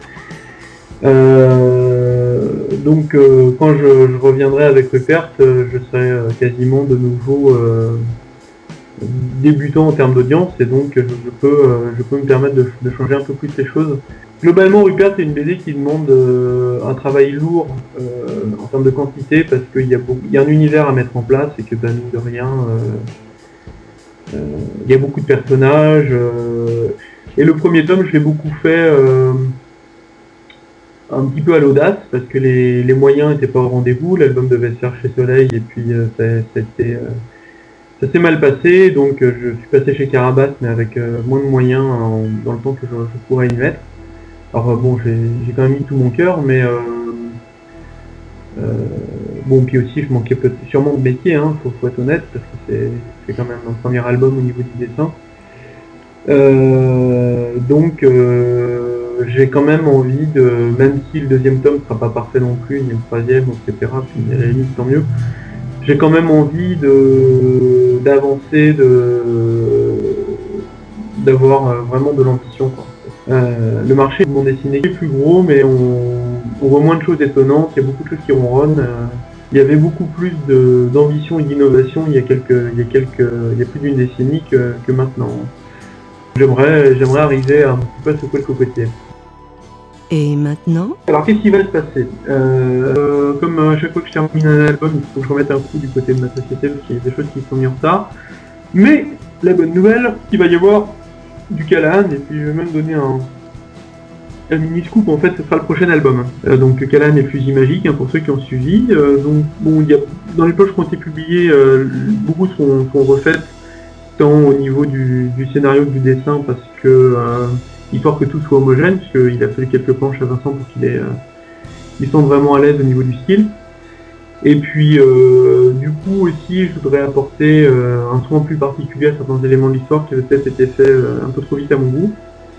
Euh, donc euh, quand je, je reviendrai avec Rupert, euh, je serai euh, quasiment de nouveau euh, débutant en termes d'audience, et donc je, je, peux, euh, je peux me permettre de, de changer un peu plus les choses. Globalement, Rupert, c'est une B D qui demande euh, un travail lourd euh, en termes de quantité, parce qu'il y a, beaucoup, il y a un univers à mettre en place, et que, ben, mine de rien, euh, euh, il y a beaucoup de personnages, euh, et le premier tome, je l'ai beaucoup fait euh, un petit peu à l'audace, parce que les, les moyens n'étaient pas au rendez-vous. L'album devait se faire chez Soleil, et puis euh, ça, ça, été, euh, ça s'est mal passé, donc euh, je suis passé chez Carabas, mais avec euh, moins de moyens en, dans le temps que je, je pourrais y mettre. Alors euh, bon, j'ai, j'ai quand même mis tout mon cœur, mais euh, euh, bon, puis aussi je manquais peut- sûrement de métier, hein, faut, faut être honnête, parce que c'est, c'est quand même un premier album au niveau du dessin. Euh, donc euh, j'ai quand même envie de, même si le deuxième tome sera pas parfait non plus, ni le troisième, et cetera, puis à la limite tant mieux, j'ai quand même envie de d'avancer, de d'avoir vraiment de l'ambition, quoi. Euh, le marché de bande dessinée est plus gros, mais on, on voit moins de choses étonnantes, il y a beaucoup de choses qui ronronnent. Euh, il y avait beaucoup plus de, d'ambition et d'innovation il y a quelques, il y a quelques, il y a plus d'une décennie que, que maintenant. J'aimerais, j'aimerais arriver à un petit peu secouer le cocotier. Et maintenant ? Alors qu'est-ce qui va se passer ? euh, Comme à chaque fois que je termine un album, il faut que je remette un coup du côté de ma société, parce qu'il y a des choses qui sont mises en retard. Mais la bonne nouvelle, il va y avoir du Callahan, et puis je vais même donner un, un mini scoop, en fait ce sera le prochain album. Euh, donc Callahan et Fusil Magique, hein, pour ceux qui ont suivi. Euh, donc bon, il y a, dans les poches qui ont été publiées, euh, beaucoup sont, sont refaites, tant au niveau du, du scénario que du dessin, parce que euh, histoire que tout soit homogène, puisqu'il a fait quelques planches à Vincent pour qu'il ait, euh, il sente vraiment à l'aise au niveau du style. Et puis, euh, du coup aussi, je voudrais apporter euh, un soin plus particulier à certains éléments de l'histoire qui peut-être étaient faits euh, un peu trop vite à mon goût.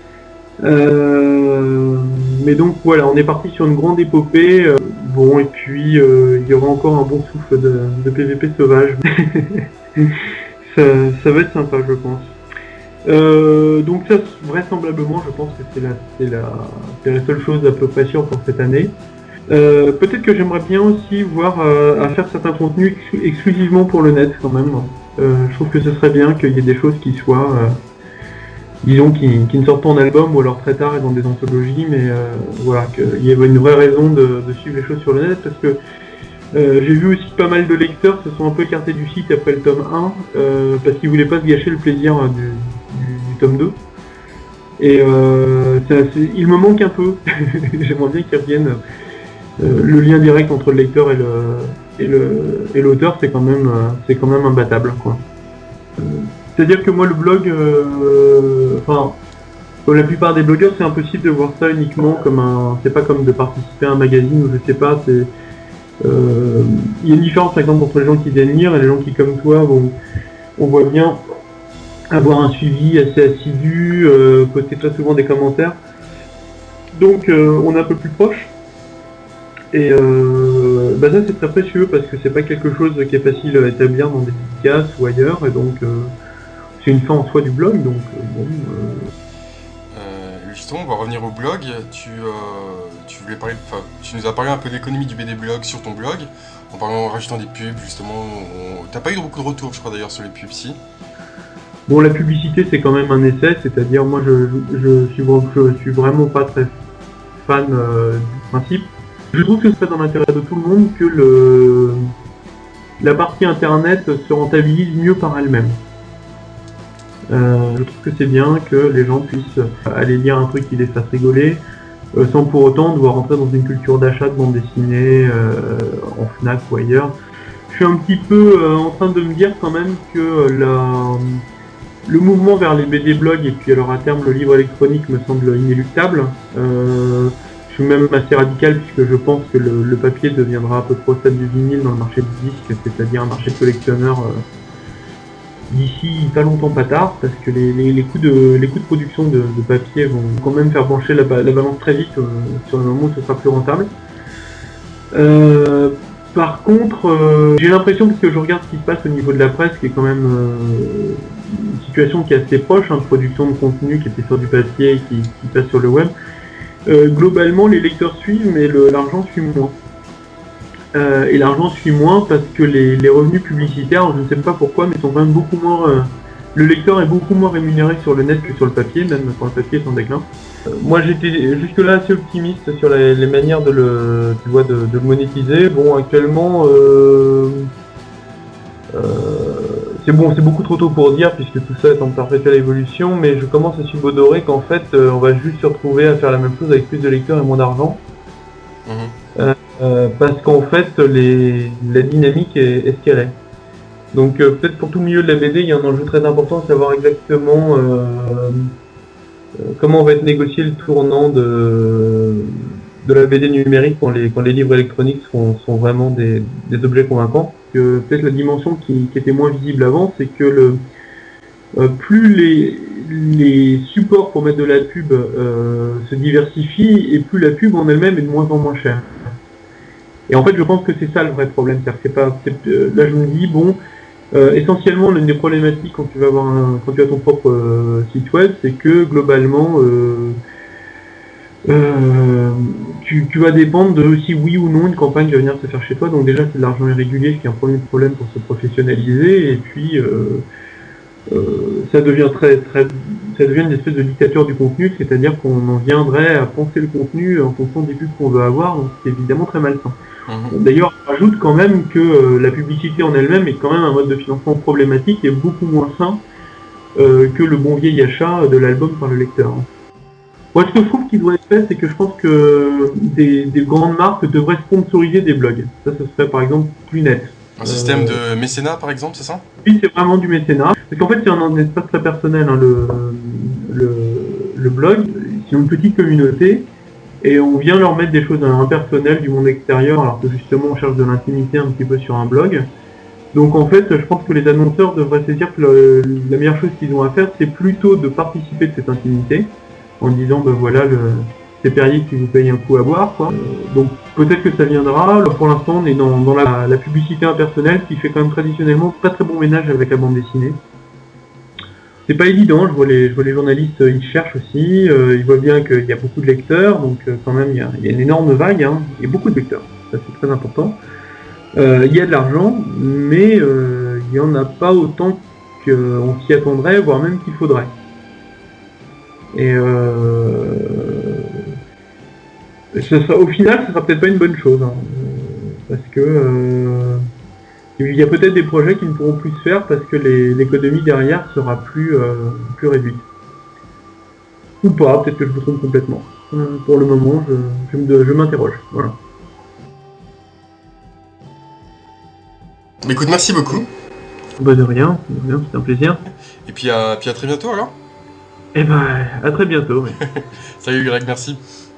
Euh, mais donc voilà, on est parti sur une grande épopée. Euh, bon, et puis euh, il y aura encore un bon souffle de, de P V P sauvage. ça, ça va être sympa, je pense. Euh, donc ça, vraisemblablement, je pense que c'est la, c'est la, c'est la seule chose à peu près sûre pour cette année. Euh, peut-être que j'aimerais bien aussi voir euh, à faire certains contenus ex- exclusivement pour le net quand même. Euh, je trouve que ce serait bien qu'il y ait des choses qui soient, euh, disons, qui, qui ne sortent pas en album ou alors très tard et dans des anthologies, mais euh, voilà, qu'il y ait une vraie raison de, de suivre les choses sur le net, parce que euh, j'ai vu aussi pas mal de lecteurs se sont un peu écartés du site après le tome un, euh, parce qu'ils voulaient pas se gâcher le plaisir du, du, du tome deux. Et euh, ça, c'est, il me manque un peu, j'aimerais bien qu'ils reviennent. Euh, le lien direct entre le lecteur et, le, et, le, et l'auteur, c'est quand même, euh, c'est quand même imbattable, quoi. Euh, C'est-à-dire que moi, le blog, euh, enfin, comme la plupart des blogueurs, c'est impossible de voir ça uniquement comme un... C'est pas comme de participer à un magazine ou je sais pas, c'est... Euh, il y a une différence, par exemple, entre les gens qui viennent lire et les gens qui, comme toi, vont... On voit bien avoir un suivi assez assidu, euh, poster très souvent des commentaires. Donc, euh, on est un peu plus proche. Et euh, bah ça c'est très précieux parce que c'est pas quelque chose qui est facile à établir dans des dédicaces ou ailleurs, et donc euh, c'est une fin en soi du blog, donc euh, bon... Euh... Euh, justement, on va revenir au blog, tu, euh, tu voulais parler, enfin, tu nous as parlé un peu de l'économie du B D blog sur ton blog, en parlant, en rajoutant des pubs, justement, on... t'as pas eu beaucoup de retours je crois d'ailleurs sur les pubs, si? Bon, la publicité c'est quand même un essai, c'est-à-dire moi je, je, je, suis, je suis vraiment pas très fan euh, du principe. Je trouve que ce serait dans l'intérêt de tout le monde que le... la partie internet se rentabilise mieux par elle-même. Euh, je trouve que c'est bien que les gens puissent aller lire un truc qui les fasse rigoler, euh, sans pour autant devoir rentrer dans une culture d'achat de bande dessinée euh, en Fnac ou ailleurs. Je suis un petit peu euh, en train de me dire quand même que la... le mouvement vers les B D blogs et puis alors à terme le livre électronique me semble inéluctable. Euh, Je suis même assez radical puisque je pense que le, le papier deviendra à peu près au stade du vinyle dans le marché du disque, c'est-à-dire un marché de collectionneurs euh, d'ici pas longtemps pas tard, parce que les, les, les, coûts, de, les coûts de production de, de papier vont quand même faire pencher la, la balance très vite euh, sur le moment où ce sera plus rentable. Euh, par contre, euh, j'ai l'impression, parce que je regarde ce qui se passe au niveau de la presse, qui est quand même euh, une situation qui est assez proche, hein, de production de contenu qui était sur du papier et qui, qui passe sur le web. Euh, globalement, les lecteurs suivent, mais l'argent suit moins. Euh, et l'argent suit moins parce que les, les revenus publicitaires, je ne sais pas pourquoi, mais sont quand même beaucoup moins... Euh, le lecteur est beaucoup moins rémunéré sur le net que sur le papier, même quand le papier est en déclin. Euh, moi, j'étais jusque-là assez optimiste sur les, les manières de le, tu vois, de, de le monétiser. Bon, actuellement... Euh, euh, C'est bon, c'est beaucoup trop tôt pour dire puisque tout ça est en perpétuelle évolution, mais je commence à subodorer qu'en fait euh, on va juste se retrouver à faire la même chose avec plus de lecteurs et moins d'argent. Mmh. Euh, euh, parce qu'en fait les, la dynamique est, est ce qu'elle est. Donc euh, peut-être pour tout le milieu de la B D il y a un enjeu très important de savoir exactement euh, euh, comment va être négocié le tournant de, de la B D numérique quand les, quand les livres électroniques sont, sont vraiment des, des objets convaincants. Que peut-être la dimension qui, qui était moins visible avant, c'est que le, euh, plus les, les supports pour mettre de la pub euh, se diversifient, et plus la pub en elle-même est de moins en moins chère. Et en fait, je pense que c'est ça le vrai problème. C'est-à-dire que c'est pas, c'est, euh, là, je me dis, bon, euh, essentiellement, l'une des problématiques quand tu vas avoir un, quand tu as ton propre euh, site web, c'est que globalement, euh, Euh, tu, tu vas dépendre de si oui ou non une campagne va venir se faire chez toi, donc déjà c'est de l'argent irrégulier, ce qui est un premier problème pour se professionnaliser, et puis euh, euh, ça devient très très ça devient une espèce de dictature du contenu, c'est-à-dire qu'on en viendrait à penser le contenu en fonction des pubs qu'on veut avoir, donc c'est évidemment très malsain. Mmh. D'ailleurs, on rajoute quand même que euh, la publicité en elle-même est quand même un mode de financement problématique et beaucoup moins sain euh, que le bon vieil achat de l'album par le lecteur. Moi, ce que je trouve qu'il doit être fait, c'est que je pense que des, des grandes marques devraient sponsoriser des blogs. Ça, ce serait par exemple plus net. Un euh... système de mécénat, par exemple, c'est ça? Oui, c'est vraiment du mécénat. Parce qu'en fait, c'est un, un espace très personnel, hein, le, le, le blog. C'est une petite communauté, et on vient leur mettre des choses impersonnelles du monde extérieur, alors que justement, on cherche de l'intimité un petit peu sur un blog. Donc en fait, je pense que les annonceurs devraient se dire que le, la meilleure chose qu'ils ont à faire, c'est plutôt de participer de cette intimité, en disant ben voilà le c'est Perrier qui vous paye un coup à boire quoi. Euh, donc peut-être que ça viendra. Là, pour l'instant on est dans, dans la, la publicité impersonnelle qui fait quand même traditionnellement très très bon ménage avec la bande dessinée. C'est pas évident, je vois les, je vois les journalistes, euh, ils cherchent aussi, euh, ils voient bien qu'il y a beaucoup de lecteurs, donc euh, quand même il y a, il y a une énorme vague, hein, il y a beaucoup de lecteurs, ça c'est très important. Euh, il y a de l'argent, mais euh, il n'y en a pas autant qu'on s'y attendrait, voire même qu'il faudrait. Et euh, ce sera, au final, ce sera peut-être pas une bonne chose, hein, parce que euh, il y a peut-être des projets qui ne pourront plus se faire parce que l'économie derrière sera plus euh, plus réduite. Ou pas, peut-être que je me trompe complètement. Euh, pour le moment, je, je, je m'interroge. Voilà. Mais écoute, merci beaucoup. Bah de rien, de rien, c'est un plaisir. Et puis à, puis à très bientôt alors. Et bah à très bientôt. Ouais. Salut Greg, merci.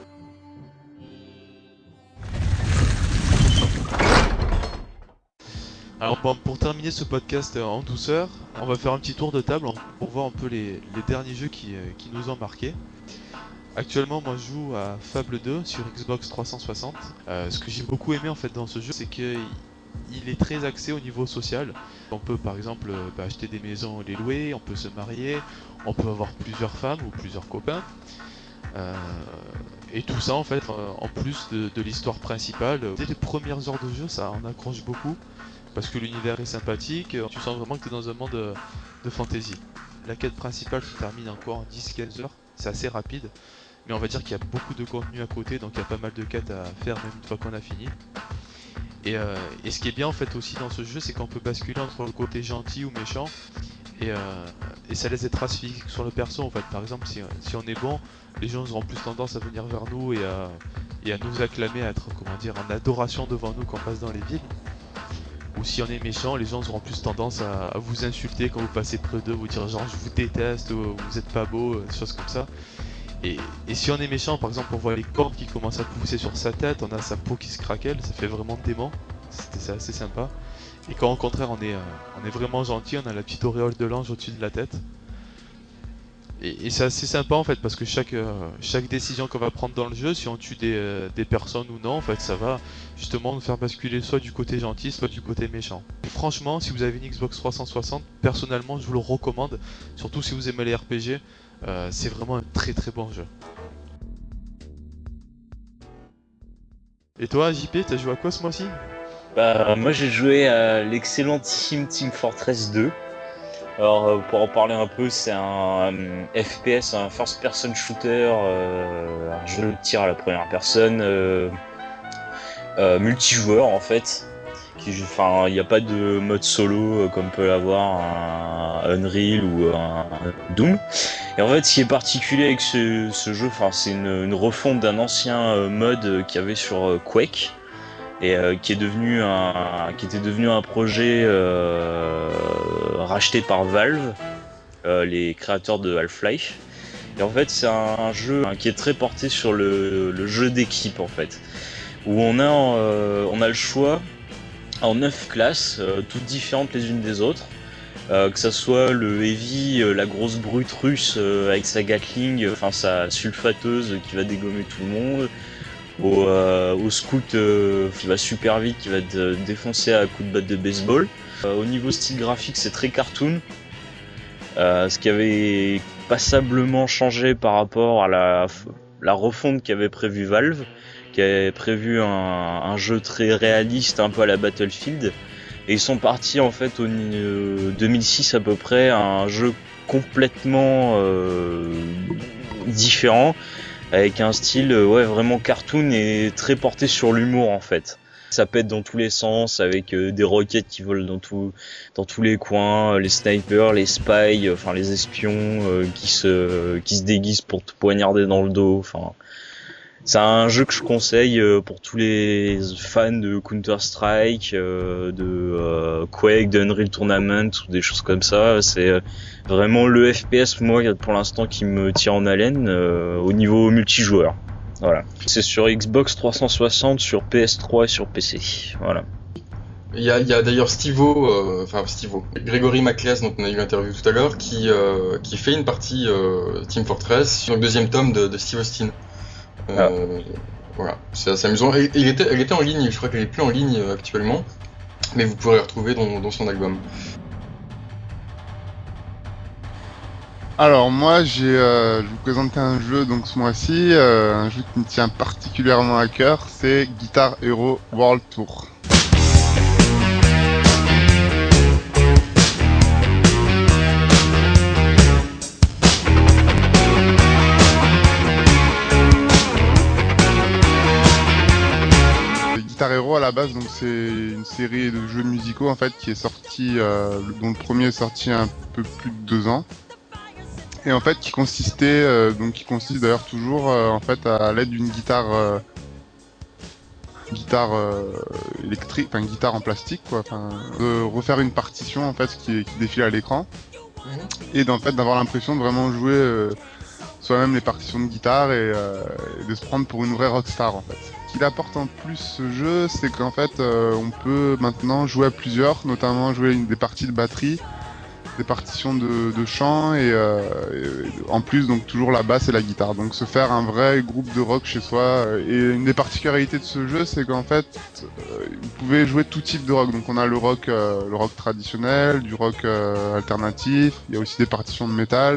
Alors bon, pour terminer ce podcast en douceur, on va faire un petit tour de table pour voir un peu les, les derniers jeux qui, qui nous ont marqué. Actuellement, moi je joue à Fable deux sur Xbox trois cent soixante. Euh, ce que j'ai beaucoup aimé en fait dans ce jeu, c'est qu'il il est très axé au niveau social. On peut par exemple bah, acheter des maisons et les louer, on peut se marier, on peut avoir plusieurs femmes ou plusieurs copains. Euh, et tout ça en fait, en plus de, de l'histoire principale. Dès les premières heures de jeu, ça en accroche beaucoup. Parce que l'univers est sympathique, tu sens vraiment que tu es dans un monde de, de fantasy. La quête principale se termine encore en dix à quinze heures, c'est assez rapide. Mais on va dire qu'il y a beaucoup de contenu à côté, donc il y a pas mal de quêtes à faire même une fois qu'on a fini. Et, euh, et ce qui est bien en fait aussi dans ce jeu, c'est qu'on peut basculer entre le côté gentil ou méchant. Et, euh, et ça laisse des traces physiques sur le perso en fait. Par exemple, si, si on est bon, les gens auront plus tendance à venir vers nous et à, et à nous acclamer, à être comment dire, en adoration devant nous quand on passe dans les villes. Ou si on est méchant, les gens auront plus tendance à, à vous insulter quand vous passez près d'eux, vous dire genre je vous déteste, ou vous êtes pas beau, des choses comme ça. Et, et si on est méchant, par exemple on voit les cordes qui commencent à pousser sur sa tête, on a sa peau qui se craquelle, ça fait vraiment dément, c'est assez sympa. Et quand au contraire on est, euh, on est vraiment gentil, on a la petite auréole de l'ange au-dessus de la tête. Et, et c'est assez sympa en fait parce que chaque, euh, chaque décision qu'on va prendre dans le jeu, si on tue des, euh, des personnes ou non, en fait ça va justement nous faire basculer soit du côté gentil, soit du côté méchant. Et franchement, si vous avez une Xbox trois cent soixante, personnellement je vous le recommande, surtout si vous aimez les R P G, euh, c'est vraiment un très très bon jeu. Et toi J P, t'as joué à quoi ce mois-ci? Bah moi j'ai joué à l'excellentissime Team Fortress deux. Alors pour en parler un peu, c'est un um, F P S, un first person shooter, euh, un jeu de tir à la première personne, euh, euh, multijoueur en fait. Enfin, il n'y a pas de mode solo euh, comme peut l'avoir un Unreal ou un Doom. Et en fait, ce qui est particulier avec ce, ce jeu, enfin, c'est une, une refonte d'un ancien euh, mode qu'il y avait sur euh, Quake. Et euh, qui est devenu un, qui était devenu un projet euh, racheté par Valve, euh, les créateurs de Half-Life. Et en fait, c'est un, un jeu hein, qui est très porté sur le, le jeu d'équipe en fait, où on a, euh, on a le choix en neuf classes, euh, toutes différentes les unes des autres. Euh, que ça soit le heavy, euh, la grosse brute russe euh, avec sa Gatling, enfin sa sulfateuse qui va dégommer tout le monde. Au, euh, au scout euh, qui va super vite, qui va te défoncer à coups de batte de baseball. Euh, au niveau style graphique, c'est très cartoon, euh, ce qui avait passablement changé par rapport à la, la refonte qu'avait prévu Valve, qui avait prévu un, un jeu très réaliste, un peu à la Battlefield. Et ils sont partis en fait au euh, deux mille six à peu près, un jeu complètement euh, différent, avec un style ouais vraiment cartoon et très porté sur l'humour en fait. Ça pète dans tous les sens avec euh, des roquettes qui volent dans tout, dans tous les coins, les snipers, les spies, enfin les espions euh, qui se qui se déguisent pour te poignarder dans le dos. Enfin, c'est un jeu que je conseille euh, pour tous les fans de Counter Strike, euh, de euh, Quake, de Unreal Tournament ou des choses comme ça. C'est euh, vraiment le F P S moi pour l'instant qui me tire en haleine euh, au niveau multijoueur. Voilà. C'est sur Xbox trois cent soixante, sur P S trois et sur P C. Voilà. Il y a, il y a d'ailleurs Stivo, euh, enfin Stivo, Grégory Macleas, dont on a eu l'interview tout à l'heure, qui, euh, qui fait une partie euh, Team Fortress sur le deuxième tome de, de Steve Austin. Euh, ah. Voilà, c'est assez amusant. Et, et il était, elle était en ligne, je crois qu'elle est plus en ligne euh, actuellement, mais vous pourrez la retrouver dans, dans son album. Alors moi j'ai, euh, je vous présenter un jeu donc ce mois-ci, euh, un jeu qui me tient particulièrement à cœur, c'est Guitar Hero World Tour. Guitar Hero à la base donc c'est une série de jeux musicaux en fait qui est sortie, euh, dont le premier est sorti un peu plus de deux ans. Et en fait qui consistait, euh, donc qui consiste d'ailleurs toujours euh, en fait à l'aide d'une guitare euh, guitare euh, électrique, enfin une guitare en plastique quoi, enfin de refaire une partition en fait qui, qui défile à l'écran et d'en fait d'avoir l'impression de vraiment jouer euh, soi-même les partitions de guitare et, euh, et de se prendre pour une vraie rockstar en fait. Ce qu'il apporte en plus ce jeu, c'est qu'en fait euh, on peut maintenant jouer à plusieurs, notamment jouer une, des parties de batterie, des partitions de, de chant et, euh, et en plus donc toujours la basse et la guitare. Donc se faire un vrai groupe de rock chez soi. Et une des particularités de ce jeu, c'est qu'en fait euh, vous pouvez jouer tout type de rock. Donc on a le rock, euh, le rock traditionnel, du rock euh, alternatif. Il y a aussi des partitions de métal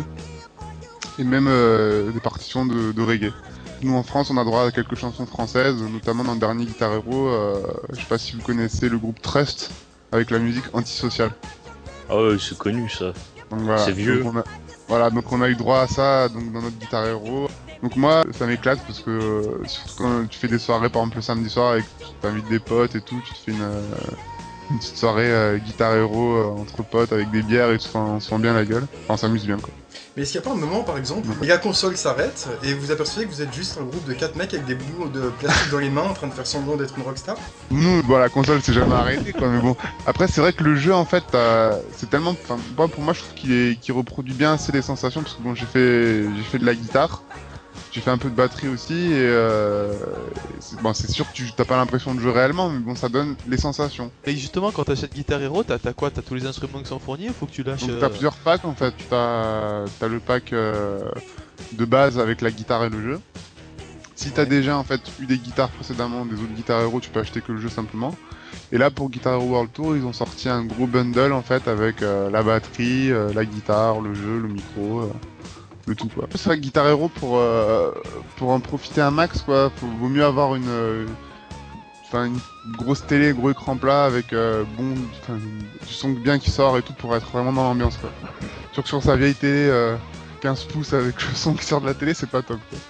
et même euh, des partitions de, de reggae. Nous en France, on a droit à quelques chansons françaises, notamment dans le dernier Guitar Hero. Euh, je sais pas si vous connaissez le groupe Trust avec la musique Antisocial. Ah ouais, c'est connu ça. Donc, voilà. C'est vieux. Donc, on a... Voilà, donc on a eu droit à ça donc, dans notre Guitar Hero. Donc moi, ça m'éclate parce que euh, surtout quand tu fais des soirées, par exemple le samedi soir, et que tu t'invites des potes et tout, tu te fais une, euh, une petite soirée euh, Guitar Hero euh, entre potes avec des bières et tout, enfin, on se sent bien la gueule. Enfin, on s'amuse bien quoi. Mais est-ce qu'il n'y a pas un moment, par exemple, où la console s'arrête et vous apercevez que vous êtes juste un groupe de quatre mecs avec des bouts de plastique dans les mains en train de faire semblant d'être une rockstar? Nous, bon, la console s'est jamais arrêtée quoi, mais bon. Après, c'est vrai que le jeu, en fait, euh, c'est tellement... Enfin, moi, pour moi, je trouve qu'il est... qu'il reproduit bien assez les sensations, parce que bon, j'ai fait... j'ai fait de la guitare, j'ai fait un peu de batterie aussi, et euh... c'est... Bon, c'est sûr que tu t'as pas l'impression de jouer réellement, mais bon, ça donne les sensations. Et justement, quand t'achètes Guitar Hero, t'as, t'as quoi? T'as tous les instruments qui sont fournis ou faut que tu lâches? Donc euh... t'as plusieurs packs en fait, t'as, t'as le pack euh, de base avec la guitare et le jeu. Si t'as déjà en fait eu des guitares précédemment, des autres Guitar Hero, tu peux acheter que le jeu simplement. Et là pour Guitar Hero World Tour, ils ont sorti un gros bundle en fait avec euh, la batterie, euh, la guitare, le jeu, le micro, euh, le tout quoi. C'est vrai que Guitar Hero pour, euh, pour en profiter un max quoi, faut, vaut mieux avoir une... Euh, Enfin, une grosse télé, gros écran plat avec euh, bon, du son bien qui sort et tout pour être vraiment dans l'ambiance quoi. Sur sur sa vieille télé euh, quinze pouces avec le son qui sort de la télé, c'est pas top quoi.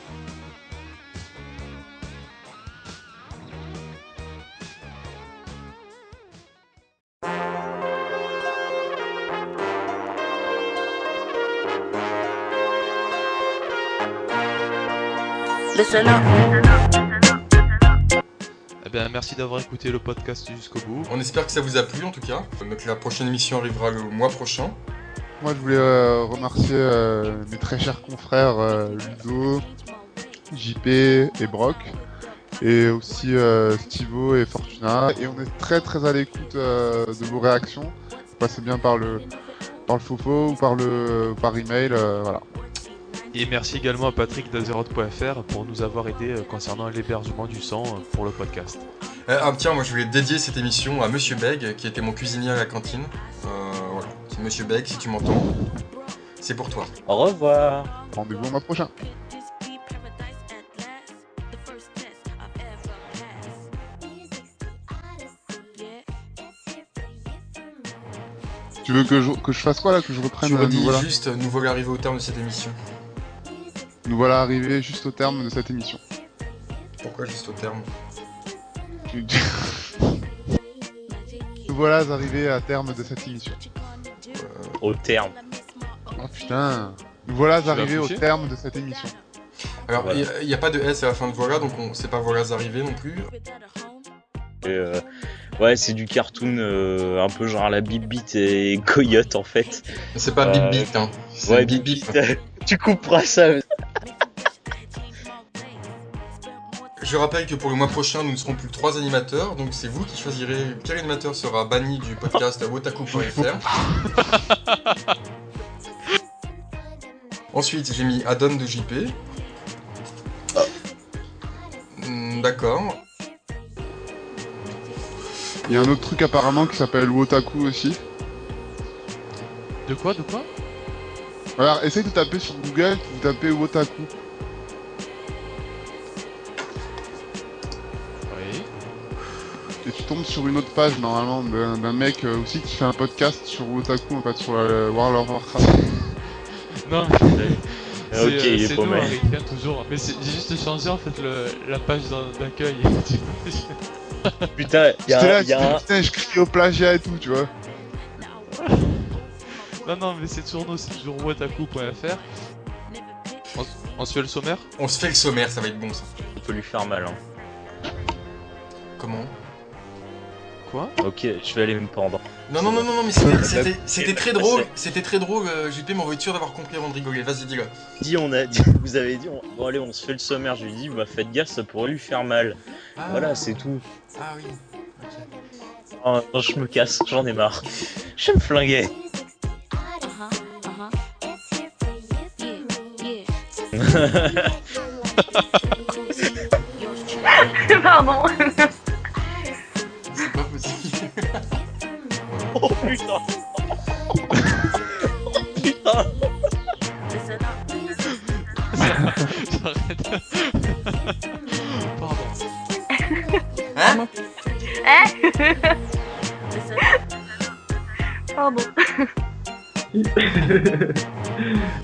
Listen up. Eh bien, merci d'avoir écouté le podcast jusqu'au bout. On espère que ça vous a plu en tout cas. Donc la prochaine émission arrivera le mois prochain. Moi je voulais euh, remercier euh, mes très chers confrères euh, Ludo, J P et Brock, et aussi euh, Stivo et Fortuna. Et on est très très à l'écoute euh, de vos réactions. Passez bien par le par le Fofo ou par le par email, euh, voilà. Et merci également à Patrick d'Azeroth point F R pour nous avoir aidé concernant l'hébergement du son pour le podcast. Euh, ah tiens, moi je voulais dédier cette émission à Monsieur Beg, qui était mon cuisinier à la cantine. Euh, voilà, c'est Monsieur Beg, si tu m'entends, c'est pour toi. Au revoir. Rendez-vous au mois prochain. Tu veux que je, que je fasse quoi là, que je reprenne? Tu redis nous voilà. juste, nous voilà arrivés au terme de cette émission. Nous voilà arrivés juste au terme de cette émission. Pourquoi juste au terme? tu... Nous voilà arrivés à terme de cette émission. Euh, au terme. Oh putain. Nous voilà arrivés au terme de cette émission. Alors, il voilà. n'y a, a pas de S à la fin de voilà, donc on c'est pas voilà arrivé non plus. Et euh, ouais, c'est du cartoon euh, un peu genre la Bip Bip et Coyote en fait. C'est pas euh, Bip Bip, hein. C'est ouais, Bip Bip. Tu couperas ça. Je rappelle que pour le mois prochain, nous ne serons plus que trois animateurs, donc c'est vous qui choisirez quel animateur sera banni du podcast wotaku point F R. Ensuite, j'ai mis Adon de J P. Mm, d'accord. Il y a un autre truc apparemment qui s'appelle Wotaku aussi. De quoi, de quoi? Alors, essaye de taper sur Google, vous tapez Wotaku. Oui. Et tu tombes sur une autre page normalement d'un, d'un mec euh, aussi qui fait un podcast sur Wotaku en fait, sur la World of Warcraft. Non, c'est, ok, euh, il est pas mal. Hein, toujours. Mais c'est, j'ai juste changé en fait le, la page d'accueil. Putain, y'a un... Là, y a un... Putain, je crie au plagiat et tout, tu vois. Non, non, mais c'est toujours nous, c'est toujours wotaku point F R. On, on se fait le sommaire? On se fait le sommaire, ça va être bon ça. On peut lui faire mal, hein. Comment? Quoi? Ok, je vais aller me pendre. Non, non, non, non, non, mais c'était- c'était c'était très drôle, c'était très drôle, euh, J P, mais on va être sûr d'avoir compris avant de rigoler. Vas-y, dis-le. Dit, on a dit, vous avez dit, on- bon allez, on se fait le sommaire. Je lui dis, bah faites gaffe, ça pourrait lui faire mal. Ah. Voilà, c'est tout. Ah oui. Oh, non, je me casse, j'en ai marre. Je vais me flinguer. Pardon. C'est pas possible. Oh putain. Oh putain. J'arrête. Pardon. Hein? Hein? Pardon.